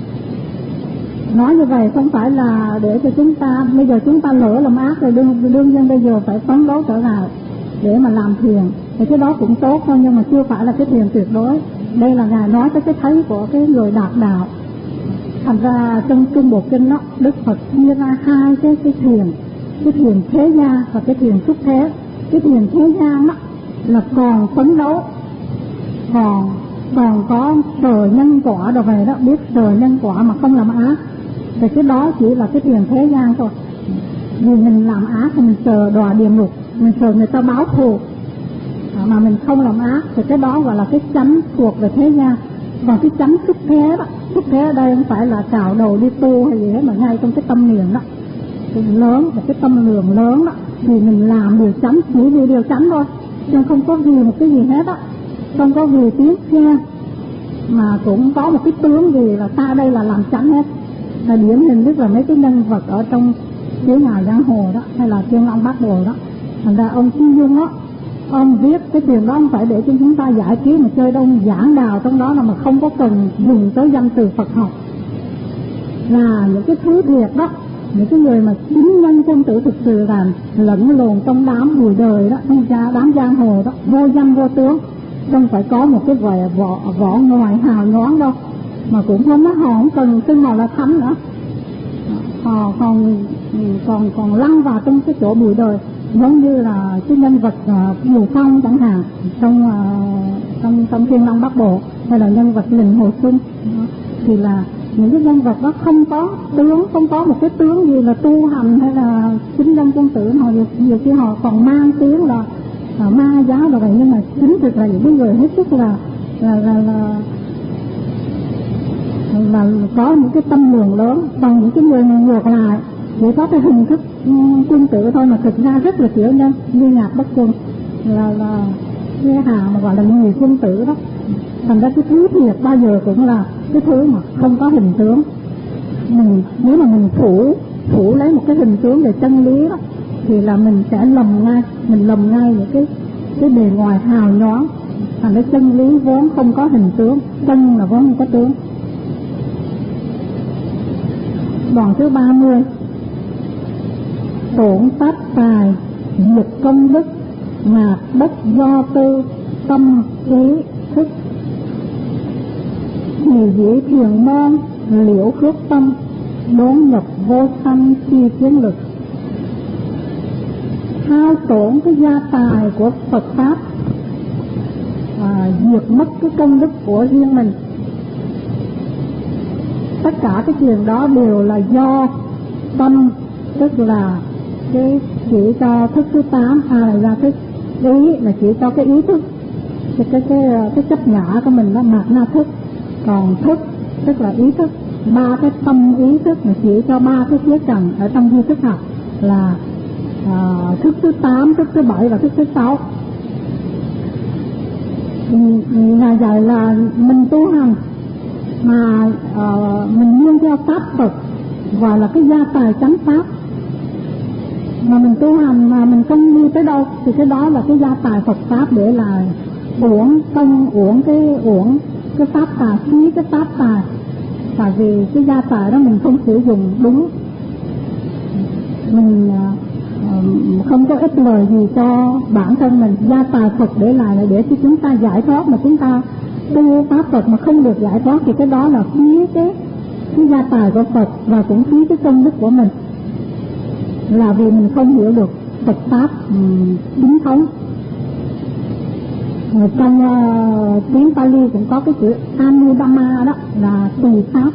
Nói như vậy không phải là để cho chúng ta bây giờ chúng ta lỡ làm ác rồi đương đương nhiên bây giờ phải phấn đấu trở lại để mà làm thiền, thì cái đó cũng tốt thôi, nhưng mà chưa phải là cái thiền tuyệt đối. Đây là Ngài nói tới cái thấy của cái người đạt đạo. Thành ra trong Trung Bộ Kinh đó, Đức Phật chia ra hai cái cái thiền, cái thiền thế gian và cái thiền xuất thế. Cái thiền thế gian đó là còn phấn đấu, còn còn có sờ nhân quả rồi vậy đó, biết sờ nhân quả mà không làm ác, thì cái đó chỉ là cái thiền thế gian thôi. Vì mình làm ác thì mình sờ đọa địa ngục, mình sờ người ta báo thù, mà mình không làm ác thì cái đó gọi là cái chánh thuộc về thế gian. Còn cái chánh xuất thế đó, xuất thế ở đây không phải là cạo đầu đi tu hay gì hết, mà ngay trong cái tâm niệm đó, cái lớn và cái tâm lượng lớn đó, thì mình làm điều chánh, chỉ vì điều chánh thôi, chứ không có vì một cái gì hết á, không có vì tiếng khen, mà cũng có một cái tướng gì là ta đây là làm chánh hết. Là điển hình tức là mấy cái nhân vật ở trong Tiếng Ngài Giang Hồ đó, hay là Thiên Long Bát Bộ đó. Thành ra ông Chi Dung đó, ông viết cái tiền đó không phải để cho chúng ta giải trí mà chơi đâu, giảng đào trong đó là mà không có cần dùng tới danh từ Phật học. Là những cái thứ thiệt đó, những cái người mà chính nhân quân tử thực sự là lẫn lộn trong đám bụi đời đó, trong đám giang hồ đó, vô danh vô tướng, không phải có một cái vẻ vỏ, vỏ ngoài hào nhoáng đâu, mà cũng không có, họ không cần xưng họ là thánh nữa, họ còn còn còn lăn vào trong cái chỗ bụi đời, giống như là cái nhân vật Bùi uh, Phong chẳng hạn trong uh, trong trong Thiên Long Bát Bộ, hay là nhân vật Lình Hồ Xuân, thì là những cái nhân vật đó không có tướng, không có một cái tướng gì là tu hành hay là chính nhân quân tử. Họ nhiều, nhiều khi họ còn mang tiếng là, là ma giáo rồi vậy, nhưng mà chính thực là những cái người hết sức là là là, là là có những cái tâm lượng lớn. Còn những cái người ngược lại chỉ có cái hình thức quân tử thôi, mà thực ra rất là tiểu nhân, như Nhạc Bất Quân là là cái hàng mà gọi là người quân tử đó. Thành ra cái thứ thiệt bao giờ cũng là cái thứ mà không có hình tướng. Mình nếu mà mình phủ phủ lấy một cái hình tướng về chân lý đó, thì là mình sẽ lầm ngay, mình lầm ngay những cái cái bề ngoài hào nhoáng. Thành cái chân lý vốn không có hình tướng, chân là vốn không có tướng. Đoạn thứ ba mươi. Tổn pháp tài, diệt công đức, mạt bất do tư, tâm ý thức. Thì dĩ thiền môn, liễu khước tâm, đốn nhập vô sanh chi kiến lực. Hao tổn cái gia tài của Phật Pháp, à, diệt mất cái công đức của riêng mình. Tất cả cái chuyện đó đều là do tâm, tức là cái chỉ cho thức thứ tám, a là ra thức. Ý là chỉ cho cái ý thức, cái cái cái, cái chấp ngã của mình đó, mạt na thức. Còn thức tức là ý thức. Ba cái tâm ý thức là chỉ cho ba cái phía trần ở trong duy thức học là à, thức thứ tám, thức thứ bảy và thức thứ sáu. Là vậy là mình tu hành mà uh, mình nghiêng theo pháp Phật, gọi là cái gia tài chánh pháp. Mà mình tu hành mà mình không đi tới đâu thì cái đó là cái gia tài Phật Pháp, để là uổng công, uổng cái uổng cái pháp tài, phí cái pháp tài. Tại vì cái gia tài đó mình không sử dụng đúng, mình uh, không có ích lời gì cho bản thân mình. Gia tài Phật để lại là để cho chúng ta giải thoát, mà chúng ta tu pháp Phật mà không được giải thoát thì cái đó là phí cái cái gia tài của Phật, và cũng phí cái công đức của mình, là vì mình không hiểu được Phật Pháp chính um, thống. Ở trong uh, tiếng Pali cũng có cái chữ Anudama, đó là tùy pháp.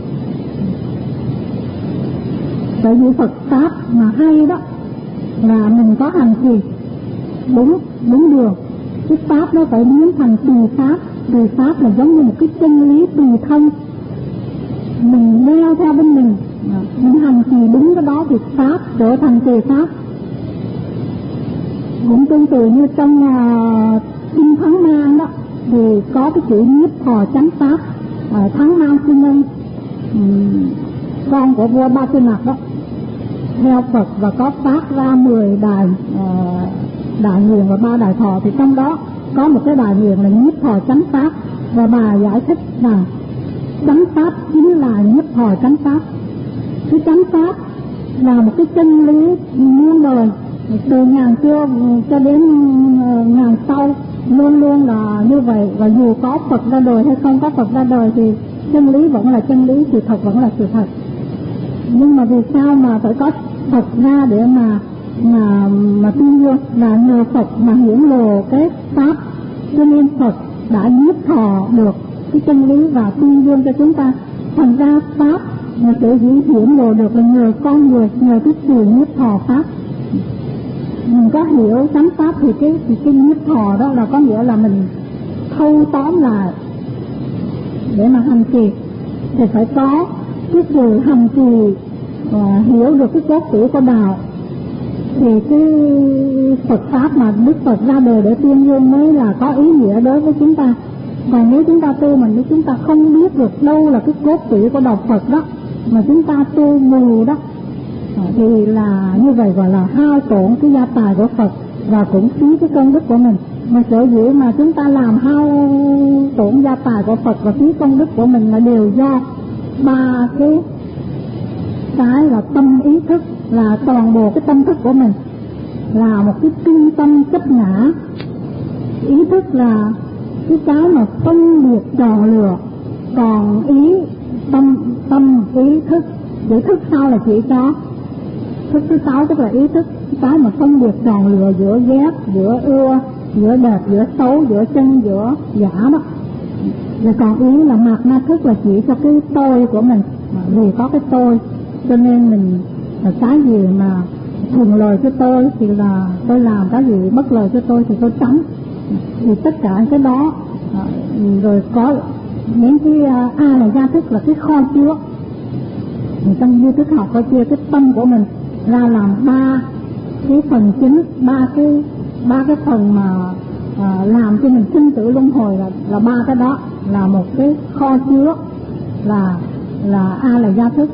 Bởi vì Phật Pháp mà hay đó là mình có hành trì đúng đúng đường. Cái pháp nó phải biến thành tùy pháp. Tùy pháp là giống như một cái chân lý tùy thân, mình đeo theo bên mình, mình hành trì đúng cái đó thì pháp trở thành tùy pháp. Cũng tương tự như trong uh, kinh Thắng Man đó thì có cái chữ nhiếp thọ chánh pháp. uh, Thắng Man Sư Nhân, um, con của vua Ba Tư Nặc đó, theo Phật và có phát ra mười đài uh, đại nguyện và ba đại thọ, thì trong đó có một cái đại nguyện là nhiếp thọ chánh pháp, và bà giải thích rằng chánh pháp chính là nhiếp thọ chánh pháp. Cái chánh pháp là một cái chân lý muôn đời, từ ngàn xưa cho đến ngàn sau luôn luôn là như vậy. Và dù có Phật ra đời hay không có Phật ra đời thì chân lý vẫn là chân lý, sự thật vẫn là sự thật. Nhưng mà vì sao mà phải có Phật ra để mà mà mà tuyên dương? Là nhờ Phật mà hiển lộ cái pháp, cho nên Phật đã nhiếp thọ được cái chân lý và tuyên dương cho chúng ta. Thành ra pháp mà tự diễn hiển lộ được là nhờ con người, nhờ cái sự nhiếp thọ pháp. Mình có hiểu chánh pháp thì cái thì cái nhiếp thọ đó là có nghĩa là mình thâu tóm lại để mà hành trì, thì phải có cái sự hành trì và hiểu được cái cốt tủy của đạo, thì cái Phật Pháp mà Đức Phật ra đời để tuyên dương mới là có ý nghĩa đối với chúng ta. Còn nếu chúng ta tu mà nếu chúng ta không biết được đâu là cái cốt tủy của đạo Phật đó, mà chúng ta tu mù đó, thì là như vậy gọi là hao tổn cái gia tài của Phật và cũng phí cái công đức của mình. Mà sở dĩ mà chúng ta làm hao tổn gia tài của Phật và phí công đức của mình là đều do ba cái cái là tâm ý thức, là toàn bộ cái tâm thức của mình là một cái trung tâm chấp ngã. Ý thức là cái cái mà phân biệt chọn lựa, còn ý tâm tâm ý thức, để thức sau là chỉ cho thức thứ sáu, tức là ý thức, cái mà phân biệt chọn lựa giữa ghét, giữa ưa, giữa đẹp, giữa xấu, giữa chân, giữa giả đó. Rồi còn ý là mạt na thức, là chỉ cho cái tôi của mình, vì có cái tôi cho nên mình là cái gì mà thuận lời cho tôi thì là tôi làm, cái gì bất lời cho tôi thì tôi tránh. Thì tất cả cái đó rồi có những cái A là gia thức, là cái kho chứa. Thì trong duy thức học có chia cái tâm của mình ra làm ba cái phần chính, ba cái ba cái phần mà à, làm cho mình sinh tử luân hồi là là ba cái đó, là một cái kho chứa là là A là gia thức.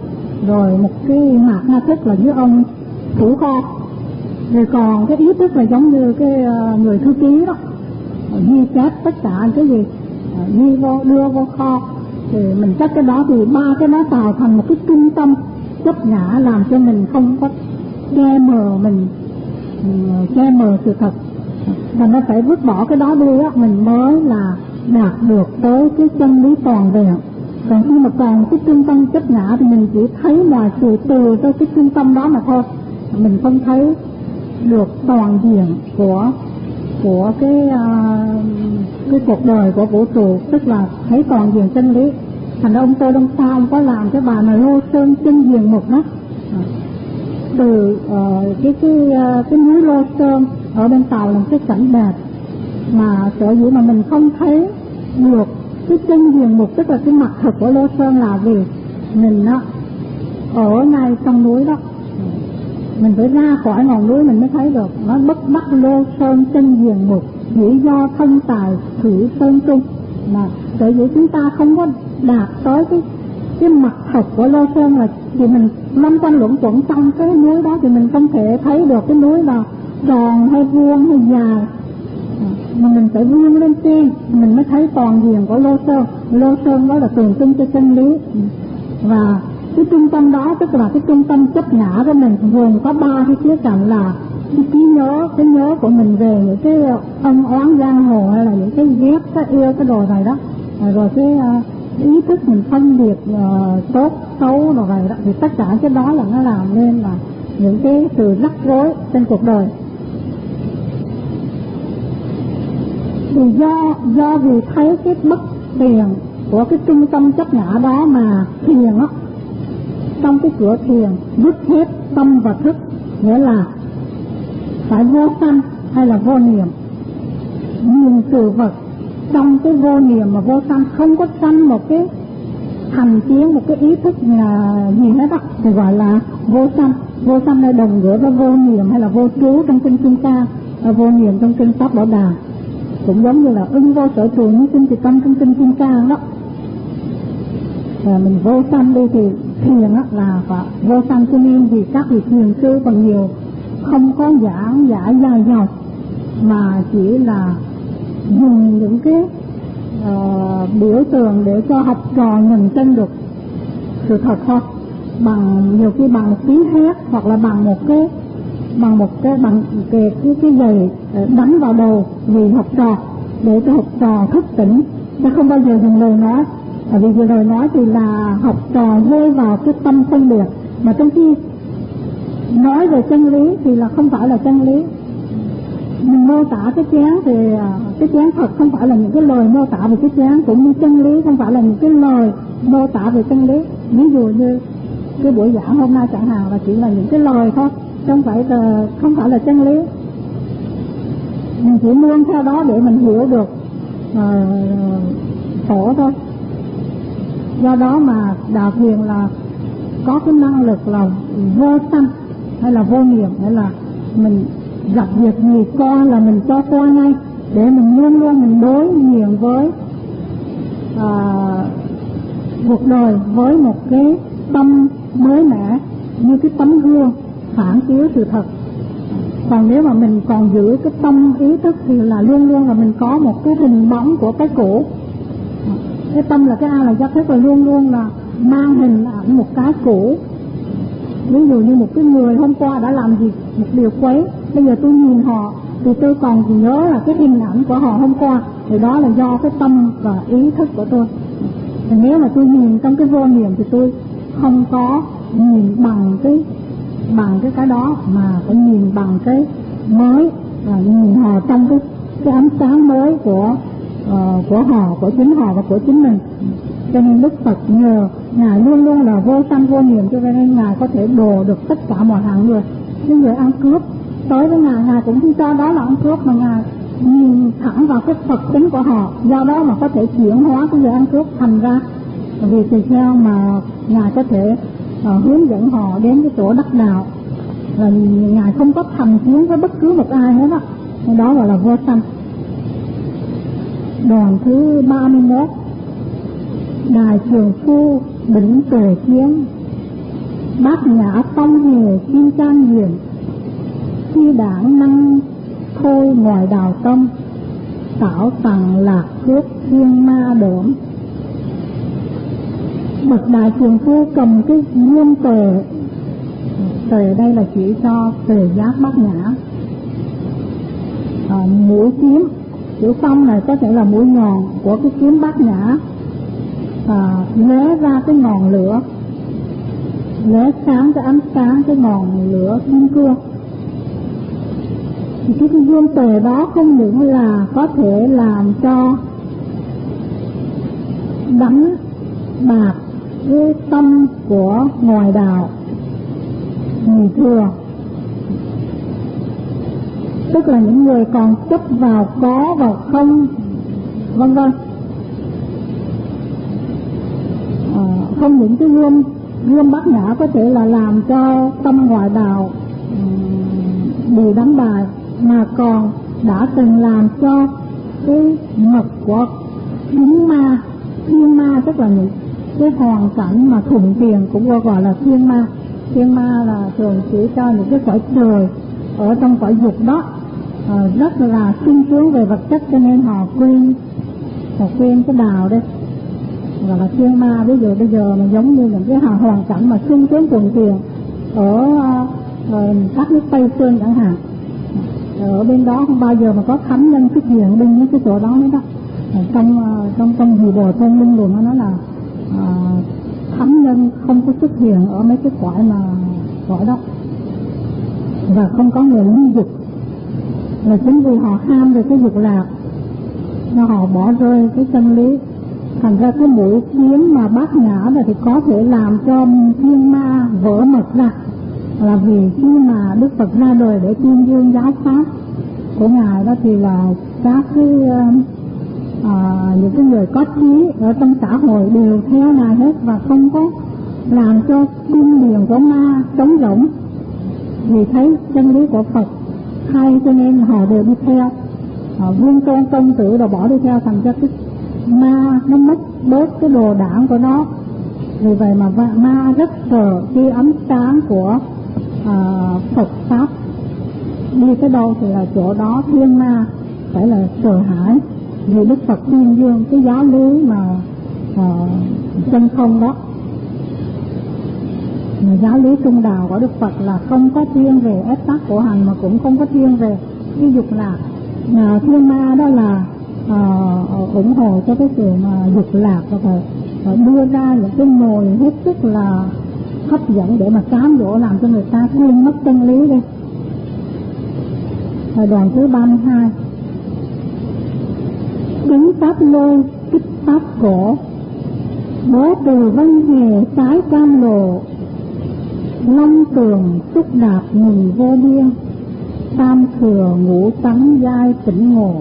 rồi một cái mạt na thức là với ông thủ kho, rồi còn cái ý thức là giống như cái người thư ký đó, ghi chép tất cả cái gì ghi vô đưa vô kho, thì mình chắc cái đó thì ba cái đó tạo thành một cái trung tâm chấp ngã, làm cho mình không có che mờ mình, mình che mờ sự thật, và nó phải vứt bỏ cái đó đi á, mình mới là đạt được tới cái chân lý toàn vẹn. Còn khi mà còn cái trung tâm chấp ngã thì mình chỉ thấy mọi sự từ tới cái trung tâm đó mà thôi, mình không thấy được toàn diện của của cái uh, cái cuộc đời của vũ trụ, tức là thấy toàn diện chân lý. Thành ra ông Tô Đông Sa ông có làm cái bài mà Lô Sơn chân diện mục đó, từ uh, cái cái uh, cái núi Lô Sơn ở bên Tàu là một cái cảnh đẹp, mà sở dĩ mà mình không thấy được cái chân diện mục, tức là cái mặt thật của Lô Sơn, là vì mình đó ở ngay trong núi đó, mình phải ra khỏi ngọn núi mình mới thấy được. Nó bất đắc Lô Sơn chân diện mục, chỉ do thân tài thủy sơn trung, mà sở dĩ chúng ta không có đạt tới cái cái mặt thật của Lô Sơn là vì mình lâm quanh luẩn quẩn trong cái núi đó, thì mình không thể thấy được cái núi là tròn hay vuông hay dài, mà mình phải vươn lên trên mình mới thấy toàn diện của Lô Sơn. Lô Sơn đó là tượng trưng cho chân lý, và cái trung tâm đó tức là cái trung tâm chấp ngã của mình gồm có ba cái khía cạnh là cái trí nhớ, cái nhớ của mình về những cái ân oán giang hồ, hay là những cái ghét, cái yêu, cái đồ này đó, rồi cái, cái ý thức mình phân biệt uh, tốt xấu đồ này đó, thì tất cả cái đó là nó làm nên là những cái sự rắc rối trên cuộc đời. Thì do do vì thấy cái bất thiền của cái trung tâm chấp ngã đó mà thiền á, trong cái cửa thiền vứt hết tâm và thức, nghĩa là phải vô sanh hay là vô niệm, nhìn sự vật trong cái vô niệm mà vô sanh, không có sanh một cái thành kiến, một cái ý thức là gì hết đó, thì gọi là vô sanh. Vô sanh là đồng nghĩa với vô niệm hay là vô trú trong kinh Kim Cang, vô niệm trong kinh Pháp Bảo Đà, cũng giống như là ưng vô sở trụ như kinh Tỳ Tâm trong kinh Kim Cang đó. Và mình vô sanh đi thì thiền á là phải vô sanh, cho nên vì các vị thiền sư còn nhiều không có giảng giải dài dòng, mà chỉ là dùng những cái uh, biểu tượng để cho học trò nhận chân được sự thật thôi, bằng nhiều khi bằng một tiếng hét, hoặc là bằng một cái bằng một cái bằng cái cái, cái giày đánh vào đầu vì học trò, để cho học trò thức tỉnh, chứ không bao giờ dùng lời nói. Bởi vì vừa lời nói thì là học trò rơi vào cái tâm phân biệt, mà trong khi nói về chân lý thì là không phải là chân lý. Mình mô tả cái chén thì cái chén thật không phải là những cái lời mô tả về cái chén, cũng như chân lý không phải là những cái lời mô tả về chân lý. Ví dụ như cái buổi giảng hôm nay chẳng hạn là chỉ là những cái lời thôi, không phải là, không phải là chân lý. Mình chỉ nương theo đó để mình hiểu được uh, khổ thôi. Do đó mà đạo thiền là có cái năng lực là vô sanh hay là vô niệm, hay là mình gặp việc gì coi là mình cho qua ngay, để mình luôn luôn mình đối diện với à, cuộc đời với một cái tâm mới mẻ, như cái tấm gương phản chiếu sự thật. Còn nếu mà mình còn giữ cái tâm ý thức thì là luôn luôn là mình có một cái hình bóng của cái cũ. Cái tâm là cái A là giác thức, là luôn luôn là mang hình ảnh một cái cũ. Ví dụ như một cái người hôm qua đã làm gì một điều quấy, bây giờ tôi nhìn họ thì tôi còn nhớ là cái hình ảnh của họ hôm qua, thì đó là do cái tâm và ý thức của tôi. Thì nếu mà tôi nhìn trong cái vô niệm thì tôi không có nhìn bằng cái bằng cái cái đó, mà phải nhìn bằng cái mới, và nhìn họ trong cái cái ánh sáng mới của uh, của họ, của chính họ và của chính mình. Cho nên Đức Phật nhờ Ngài luôn luôn là vô sanh vô niệm, cho nên Ngài có thể độ được tất cả mọi hạng người. Những người ăn cướp tới với Ngài, Ngài cũng không cho đó là ăn cướp, mà Ngài nhìn thẳng vào cái Phật tính của họ, do đó mà có thể chuyển hóa cái người ăn cướp thành ra, vì tùy theo mà Ngài có thể uh, hướng dẫn họ đến cái chỗ đắc đạo, và Ngài không có thành chiến với bất cứ một ai hết đó. Đó gọi là vô sanh. Đoàn thứ ba mươi mốt, Đại Trường Phu Đỉnh Tuệ Chiến. bát nhã tông hề kim cang huyền, khi đảng năng thôi ngoài đào tâm, tạo tầng lạc thuyết thiên ma đổm. Bậc đại truyền phu cầm cái gươm tề, tề đây là chỉ cho tề giác bát nhã. À, mũi kiếm, chữ phong này có thể là mũi nhọn của cái kiếm bát nhã, à, lóe ra cái ngọn lửa, lóe sáng cái ánh sáng cái ngọn lửa kim cương. Thì cái gươm tề đó không những là có thể làm cho đánh bạc cái tâm của ngoài đạo nhị thừa, tức là những người còn chấp vào có vào không vân vân. À, không những cái gươm gươm bát nhã có thể là làm cho tâm ngoại đạo um, bị đánh bại, mà còn đã từng làm cho cái mật của chính ma, thiên ma, tức là những cái hoàn cảnh mà thuận tiền cũng gọi là thiên ma. Thiên ma là thường chỉ cho những cái cõi trời ở trong cõi dục đó, à, rất là sung sướng về vật chất, cho nên họ quên họ quên cái đạo đấy, gọi là thiên ma. Ví dụ bây giờ mà giống như những cái hoàn cảnh mà sung sướng thuận tiền ở, ở các nước Tây Phương chẳng hạn, ở bên đó không bao giờ mà có thánh nhân xuất hiện bên những cái chỗ đó nữa đó. Trong trong trong Dị Bồ Tôn Linh luôn nó nói là à, thánh nhân không có xuất hiện ở mấy cái cõi mà cõi đó, và không có người ly dục, là chính vì họ ham về cái dục lạc nên họ bỏ rơi cái chân lý. Thành ra cái mũi kiếm mà bát nhã là thì có thể làm cho thiên ma vỡ mật ra, là vì khi mà Đức Phật ra đời để tuyên dương giáo pháp của ngài đó thì là các cái à, những cái người có trí ở trong xã hội đều theo ngài hết, và không có làm cho cung điện của ma trống rỗng, vì thấy chân lý của Phật hay cho nên họ đều đi theo. À, vương tôn công tử rồi bỏ đi theo, thành ra cái ma nó mất bớt cái đồ đảng của nó. Vì vậy mà ma rất sợ khi ánh sáng của à, Phật pháp đi tới đâu thì là chỗ đó thiên ma phải là sợ hãi, vì Đức Phật tuyên dương cái giáo lý mà à, chân không đó. Mà giáo lý trung đạo của Đức Phật là không có thiên về ép tác khổ hành, mà cũng không có thiên về cái dục lạc. À, thiên ma đó là à, ủng hộ cho cái sự mà dục lạc, và phải đưa ra những cái mồi hết sức là hấp dẫn để mà cám dỗ, làm cho người ta quên mất chân lý đi. Thời đoạn thứ ba mươi hai, đứng pháp lôi kích pháp cổ, bố từ văn hề sái cam lộ, long tường xúc đạp mừng vô biên, tam thừa ngũ tắng giai tỉnh ngộ.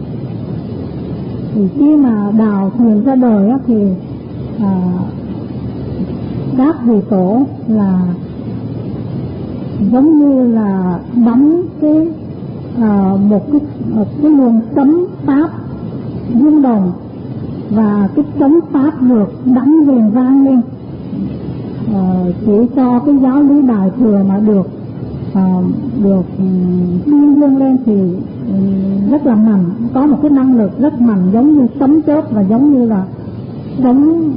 Thì khi mà đào thuyền ra đời á, thì à, các vị tổ là giống như là đóng cái à, một cái một cái luồng sấm pháp dương đồng, và cái sấm pháp được đánh rền vang lên, à, chỉ cho cái giáo lý đại thừa mà được à, được tuyên dương lên thì rất là mạnh, có một cái năng lực rất mạnh, giống như sấm chớp và giống như là sấm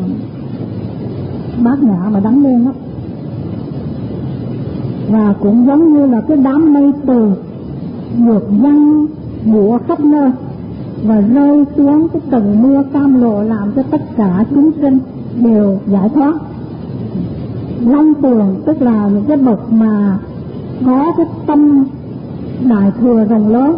bát nhã mà đánh lên đó. Và cũng giống như là cái đám mây từ được văng bủa khắp nơi và rơi xuống cái tầng mưa cam lộ, làm cho tất cả chúng sinh đều giải thoát. Long tường tức là những cái bậc mà có cái tâm đại thừa rộng lớn,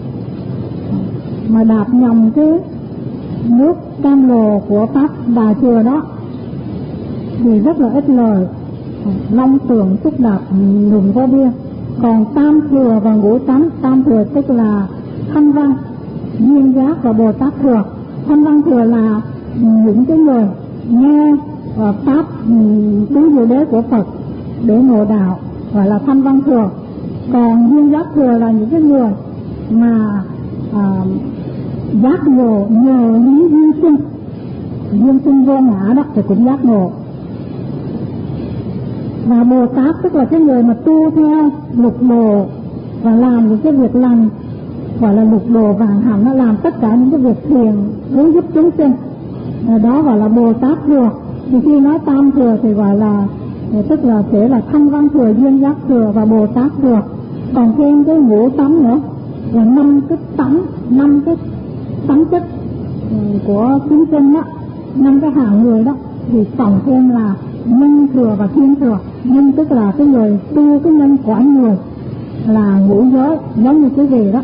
mà đạp nhầm cái nước cam lồ của pháp đại thừa đó thì rất là ít lời. Long tường xúc đạp ngừng vô biên. Còn tam thừa và ngũ tánh, tam thừa tức là thanh văn, duyên giác và Bồ Tát thừa. Thanh văn thừa là những cái người nghe và pháp tứ diệu đế của Phật để ngộ đạo, gọi là thanh văn thừa. Còn duyên giác thừa là những cái người mà à, giác ngộ nhờ lý duyên sinh, duyên sinh vô ngã đó thì cũng giác ngộ. Và Bồ Tát tức là cái người mà tu theo lục đồ và làm những cái việc lành, gọi là lục đồ vạn hạnh, nó làm tất cả những cái việc thiền cứu giúp chúng sinh, đó gọi là Bồ Tát thừa. Thì khi nói tam thừa thì gọi là tức là sẽ là thanh văn thừa, duyên giác thừa và Bồ Tát thừa. Còn thêm cái ngũ tánh nữa là năm cái tánh, năm cái tánh chất của chúng sinh đó, năm cái hạng người đó, thì tổng thêm là nhân thừa và thiên thừa. Nhân tức là cái người tu cái nhân quả người là ngũ giới, giống như cái gì đó.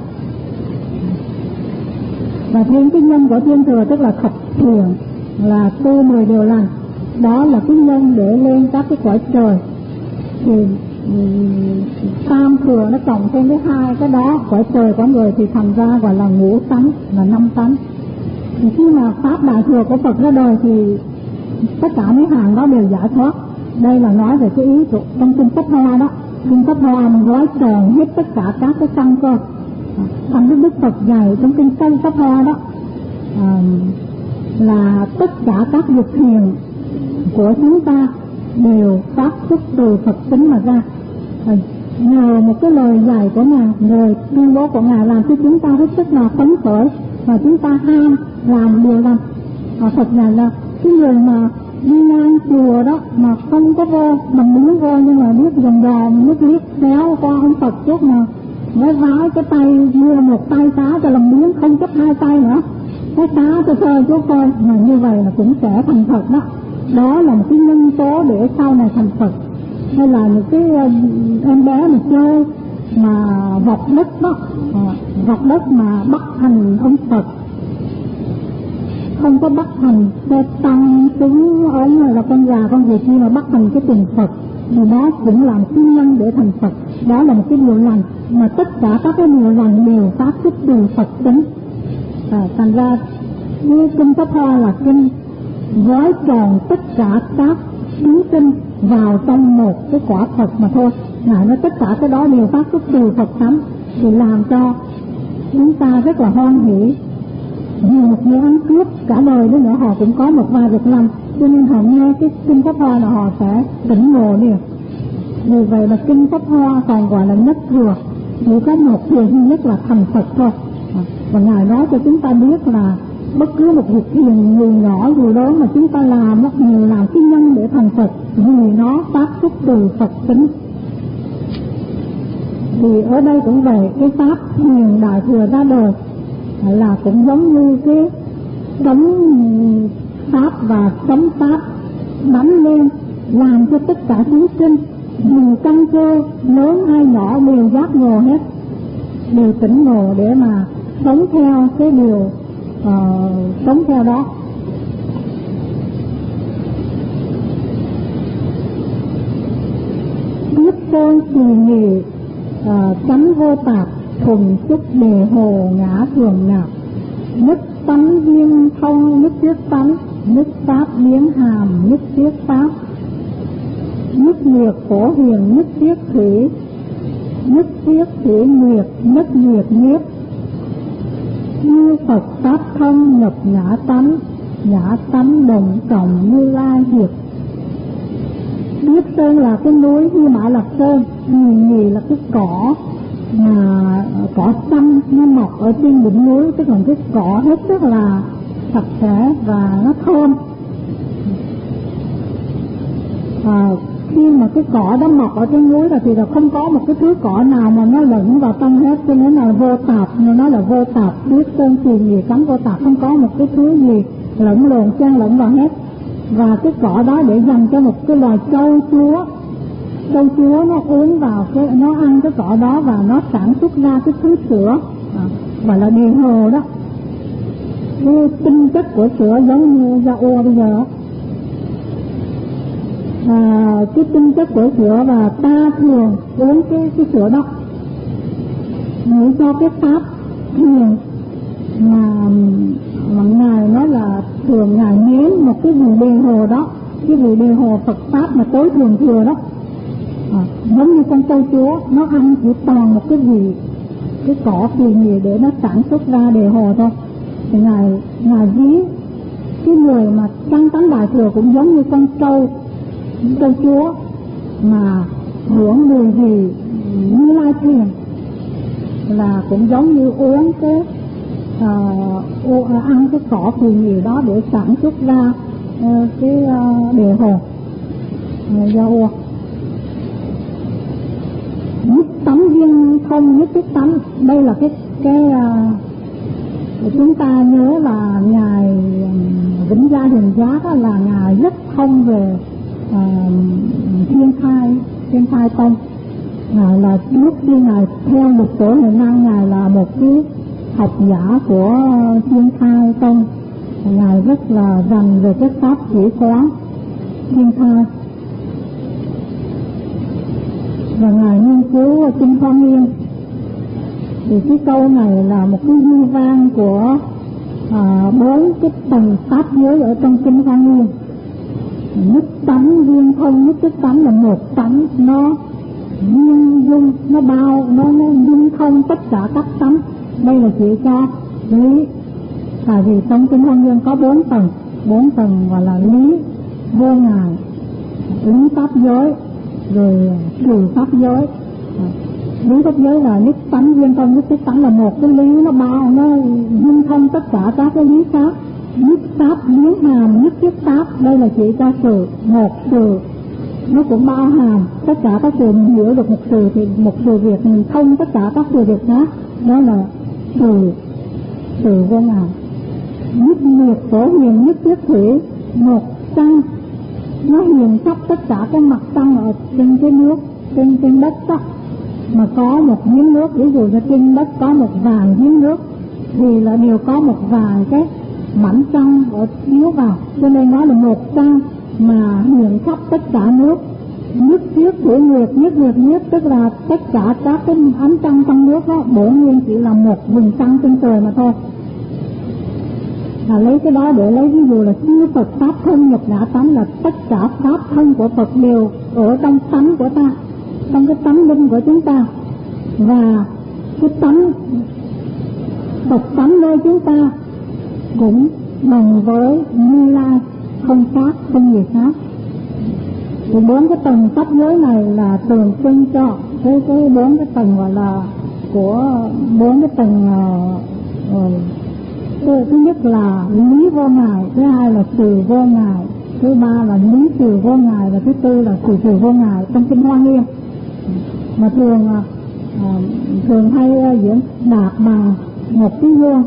Và thêm cái nhân của thiên thừa tức là thập thiền, là tu mười điều lành, đó là cái nhân để lên các cái cõi trời. Thì tam thừa nó cộng thêm cái hai cái đó, cõi trời của người, thì thành ra gọi là ngũ tánh, là năm tánh. Thì khi mà pháp đại thừa của Phật ra đời thì tất cả mấy hàng đó đều giải thoát. Đây là nói về cái ý của trong kinh Pháp Hoa đó. Kinh Pháp Hoa mình gói tròn hết tất cả các cái căn cơ. Thành cái Đức Phật dạy trong kinh Tây Pháp Hoa đó à, là tất cả các việc thiền của chúng ta đều phát xuất từ Phật tính mà ra. À, nhờ một cái lời dạy của Ngài, lời tuyên bố của Ngài làm cho chúng ta hết sức là phấn khởi và chúng ta ham làm điều lành. À, Phật Ngài là cái người mà đi ngang chùa đó mà không có vô, mình muốn vô nhưng mà biết dần dò, biết liếc xéo qua ông Phật chút mà mới vái cái tay như là một tay xá cho làm miếng, không chấp hai tay nữa, cái xá cho sơ chú coi, mà như vậy là cũng sẽ thành Phật đó. Đó là một cái nhân tố để sau này thành Phật. Hay là những cái em bé mà chơi mà vọc đất đó, vọc đất mà bắt thành ông Phật, không có bắt thành xe tăng súng ống hay là con gà con gì kia mà bắt thành cái tiền Phật, thì đó cũng là một cái nhân để thành Phật. Đó là một cái điều lành mà tất cả các cái điều lành đều phát xuất từ Phật tính. À, thành ra như kinh Pháp Hoa là kinh gói tròn tất cả các chúng sinh vào trong một cái quả Phật mà thôi. Ngài nói tất cả cái đó đều phát xuất từ Phật thánh, thì làm cho chúng ta rất là hoan hỷ. Vì một người ăn cướp cả đời đó nữa họ cũng có một vài việc làm, cho nên họ nghe cái kinh Pháp Hoa là họ sẽ tỉnh ngộ liền. Vì vậy mà kinh Pháp Hoa còn gọi là nhất thừa, chỉ có một thừa duy nhất là thành Phật thôi. Và Ngài nói cho chúng ta biết là bất cứ một việc thiền dù nhỏ dù lớn mà chúng ta làm, nhiều làm cái nhân để thành Phật, vì nó phát xuất từ Phật tính. Thì ở đây cũng vậy, cái pháp thiền đại thừa ra đời là cũng giống như cái sống pháp và sống pháp đánh lên, làm cho tất cả chúng sinh dù căn cơ lớn hay nhỏ đều giác ngộ hết, đều tỉnh ngộ để mà sống theo cái điều uh, sống theo đó. Biết tôn trì nghị uh, chánh vô tạp, thuần xúc đề hồ ngã thường nạp, nhất tánh viên thông nhất thiết tánh, nhất pháp biến hàm nhất thiết pháp, nhất nguyệt phổ hiền nhất thiết thủy, nhất thiết thủy nguyệt nhất nguyệt nhiếp, như Phật pháp thông nhập ngã tánh, ngã tánh đồng cộng như lai diệt. Biết Sơn là cái núi Hy Mã Lạp Sơn, nhì nhì là cái cỏ mà cỏ xanh nó mọc ở trên đỉnh núi, tức là cái cỏ hết sức là sạch sẽ và nó thơm. À, khi mà cái cỏ đó mọc ở trên núi là thì là không có một cái thứ cỏ nào mà nó lẫn vào trong hết, cho nên là vô tạp, nên nó là vô tạp. Biết Sơn trì nghị cấm vô tạp, không có một cái thứ gì lẫn lộn xen lẫn vào hết. Và cái cỏ đó để dành cho một cái loài trâu chúa, trâu chúa nó uống vào cái, nó ăn cái cỏ đó và nó sản xuất ra cái thứ sữa, à, gọi là đề hồ đó. Cái tinh chất của sữa giống như da ô bây giờ. À, cái tinh chất của sữa và ta thường uống cái, cái sữa đó để cho cái pháp thiền mà, mà Ngài nói là thường Ngài nếm một cái vị đề hồ đó, cái vị đề hồ Phật Pháp mà tối thường thừa đó, à, giống như con trâu chúa nó ăn chỉ toàn một cái vị cái cỏ kỳ nghỉ để nó sản xuất ra đề hồ thôi. Thì Ngài Ngài ví cái người mà căn tánh đại thừa cũng giống như con trâu trâu chúa mà hưởng mùi vị Như Lai thiền, là cũng giống như uống cái uh, ăn cái cỏ phù nhiều đó để sản xuất ra uh, cái uh, đề hồn uh, do uống. Nhất tánh viên không nhất cái tánh, đây là cái cái uh, chúng ta nhớ là ngài Vĩnh Gia Hiền Giác là ngài rất thông về uh, thiên thai thiên thai tông. Ngài là lúc khi ngài theo một số ngày nay, ngài là một cái học giả của thiên thai tông, ngài rất là rành về cái pháp chỉ quán thiên thai, và ngài nghiên cứu Kinh Hoa Nghiêm. Thì cái câu này là một cái di vang của à, bốn cái tầng pháp giới ở trong Kinh Hoa Nghiêm. Nhất tánh viên thông, nhất cái tánh là một tánh, nó viên dung, nó bao, nó, nó dung thông tất cả các tánh. Đây là chỉ cho lý, tại vì trong Kinh Hoa Nghiêm có bốn tầng, bốn tầng gọi là lý vô ngại, lý pháp giới, rồi trừ pháp giới. Lý pháp giới là nhất tánh viên thông, nhất cái tánh là một cái lý, nó bao, nó dung thông tất cả các cái lý khác. Nhất pháp biến hàm, nhất thiết pháp, đây là chỉ cho sự, một sự, nó cũng bao hàm tất cả các sự. Mình hiểu được một sự thì một sự việc mình thông tất cả các sự việc khác, đó là sự, sự vô ngại. Nhất liệt phổ hiền nhất thiết thủy, một trăng, nó hiền khắp tất cả cái mặt trăng ở trên cái nước, trên trên đất đó. Mà có một miếng nước, ví dụ như trên đất có một vài miếng nước thì là đều có một vài cái mảnh trăng ở chiếu vào, cho nên nó là một trăng mà hiện khắp tất cả nước. Nhất thiết thủy nguyệt, nhất nguyệt nhất tức là tất cả các cái ánh trăng trong nước đó bổn nhiên chỉ là một vùng trăng trên trời mà thôi. Là lấy cái đó để lấy ví dụ là chư Phật pháp thân nhập ngã tánh, là tất cả pháp thân của Phật đều ở trong tánh của ta, trong cái tánh linh của chúng ta, và cái tánh Phật tánh nơi chúng ta cũng bằng với Như Lai, không khác không gì khác. Thì bốn cái tầng pháp giới này là tượng trưng cho cái cái bốn cái tầng gọi là của bốn cái tầng uh, uh, thứ nhất là lý vô ngại, thứ hai là sự vô ngại, thứ ba là lý sự vô ngại, và thứ tư là sự sự vô ngại trong Kinh Hoa Nghiêm. Mà thường uh, thường hay uh, diễn đạt bằng một cái gương,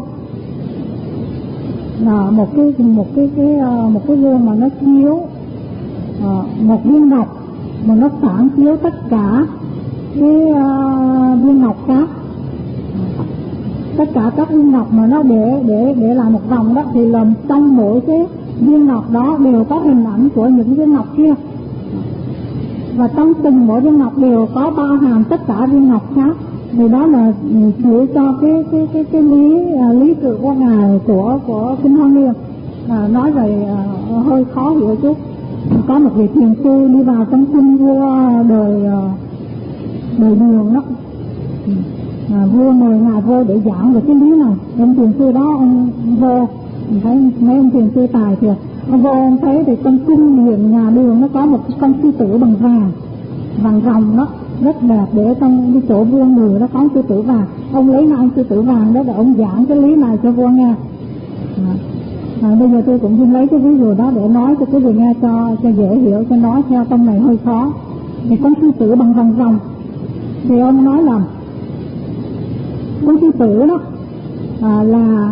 là một cái một cái cái uh, một cái gương mà nó chiếu uh, một viên ngọc mà nó phản chiếu tất cả cái uh, viên ngọc khác, tất cả các viên ngọc mà nó để để để làm một vòng đó, thì là trong mỗi cái viên ngọc đó đều có hình ảnh của những viên ngọc kia, và trong từng mỗi viên ngọc đều có bao hàm tất cả viên ngọc khác. Thì đó là chỉ cho cái cái cái cái lý lý sự vô ngại của của Kinh Hoa Nghiêm. À, nói về à, hơi khó hiểu chút. Có một vị thiền sư đi vào trong cung vua đời đời Đường đó, à, vua mời ngài vô để giảng về cái lý này. Ông thiền sư đó ông vô, mình thấy mấy ông thiền sư tài thiệt. Ông vô ông thấy thì trong cung điện nhà Đường nó có một con sư tử bằng vàng, vàng ròng đó, rất đẹp, để trong cái chỗ vua người đó có sư tử vàng. Ông lấy hai sư tử vàng đó để ông giảng cái lý này cho vua nghe. À, à, bây giờ tôi cũng xin lấy cái ví dụ đó để nói cho quý vị nghe cho cho dễ hiểu, cho nói theo trong này hơi khó. Thì con sư tử bằng vàng ròng, thì ông nói là con sư tử đó à, là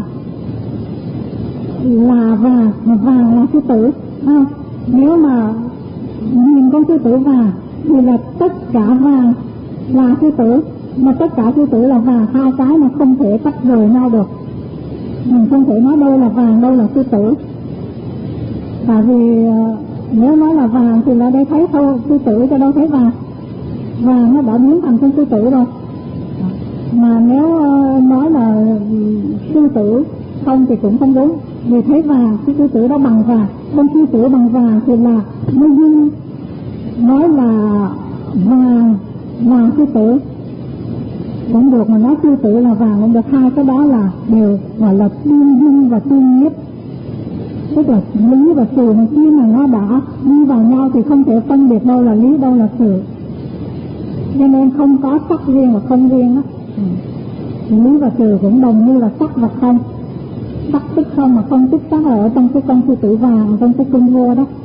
là vàng, mà vàng là sư tử. À, nếu mà nhìn con sư tử vàng thì là tất cả vàng là sư tử, mà tất cả sư tử là vàng, hai cái mà không thể tách rời nhau được. Mình không thể nói đâu là vàng, đâu là sư tử. Tại vì nếu nói là vàng thì là đây thấy thôi, sư tử cho đâu thấy vàng. Vàng nó đã biến thành con sư tử rồi. Mà nếu nói là sư tử không thì cũng không đúng, vì thấy vàng, cái sư tử đó bằng vàng. Con sư tử bằng vàng thì là nó dưng nói là vàng là sư tử cũng được, mà nói sư tử là vàng cũng được. Hai cái đó là đều gọi là tương dung và tương nhiếp. Tức là lý và sự mà khi mà nó đã đi vào nhau thì không thể phân biệt đâu là lý đâu là sự, cho nên không có sắc riêng và không riêng đó. Ừ. Lý và sự cũng đồng như là sắc và không, sắc tức không mà không tức sắc ở trong cái con sư tử vàng, trong cái cung vô đó.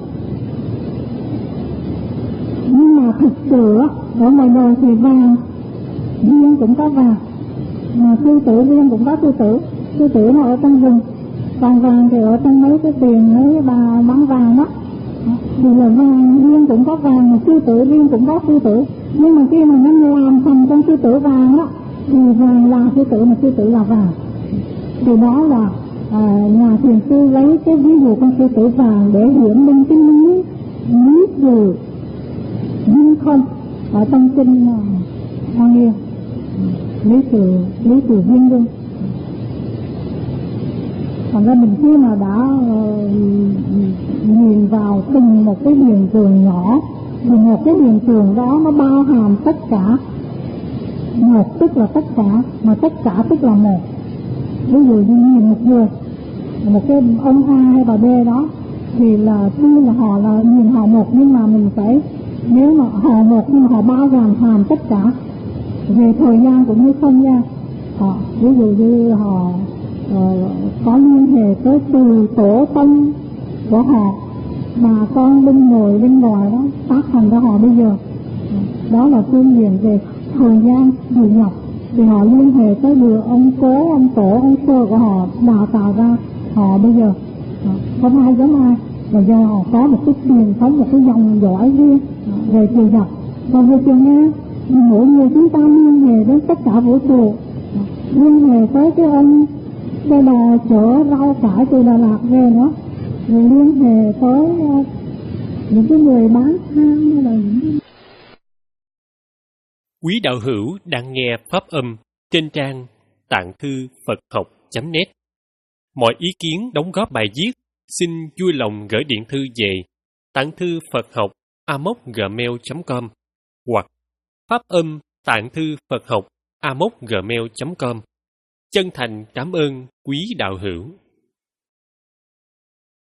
Nhưng mà thực sự ở ngoài đời thì vàng riêng cũng có vàng, mà sư tử riêng cũng có sư tử. Sư tử nó ở trong rừng, còn vàng thì ở trong mấy cái tiền, mấy bà bán vàng đó. Thì là vàng riêng cũng có vàng, mà sư tử riêng cũng có sư tử. Nhưng mà khi mà nó làm thành trong sư tử vàng đó, thì vàng là sư tử mà sư tử là vàng. Thì đó là à, nhà thiền sư lấy cái ví dụ con sư tử vàng để hiển minh cái lý lý sự duyên không ở trong kinh Hoa Nghiêm, lý sự lý sự duyên dung. Còn ra mình khi mà đã uh, nhìn vào từng một cái hiện trường nhỏ, thì một cái hiện trường đó nó bao hàm tất cả. Một tức là tất cả, mà tất cả tức là một. Ví dụ như nhìn một người, một cái ông A hay bà B đó, thì là tuy là họ là nhìn họ một, nhưng mà mình phải, nếu mà họ một nhưng mà họ bao gồm hàm tất cả về thời gian cũng như không gian. Họ ví dụ như họ uh, có liên hệ tới từ tổ tông của họ mà con bên ngồi bên ngoài đó tác thành ra họ bây giờ. Đó là phương diện về thời gian dự nhập, thì họ liên hệ tới được ông cố, ông tổ, ông sơ của họ đào tạo ra họ bây giờ. Không ai giống ai, và do họ có một cái truyền thống, một cái dòng dõi riêng về chiều nhập. Còn về chiều ngang, mỗi người chúng ta liên hệ đến tất cả vũ trụ, liên hệ tới cái ông xe đò chở rau cải từ Đà Lạt về nữa, rồi liên hệ tới uh, những cái người bán than hay là những... Quý đạo hữu đang nghe pháp âm trên trang tạng thư Phật học chấm net. Mọi ý kiến đóng góp bài viết xin vui lòng gửi điện thư về tạng thư Phật học a mốc gmail chấm com hoặc pháp âm tạng thư Phật học a mốc gmail chấm com. Chân thành cảm ơn quý đạo hữu.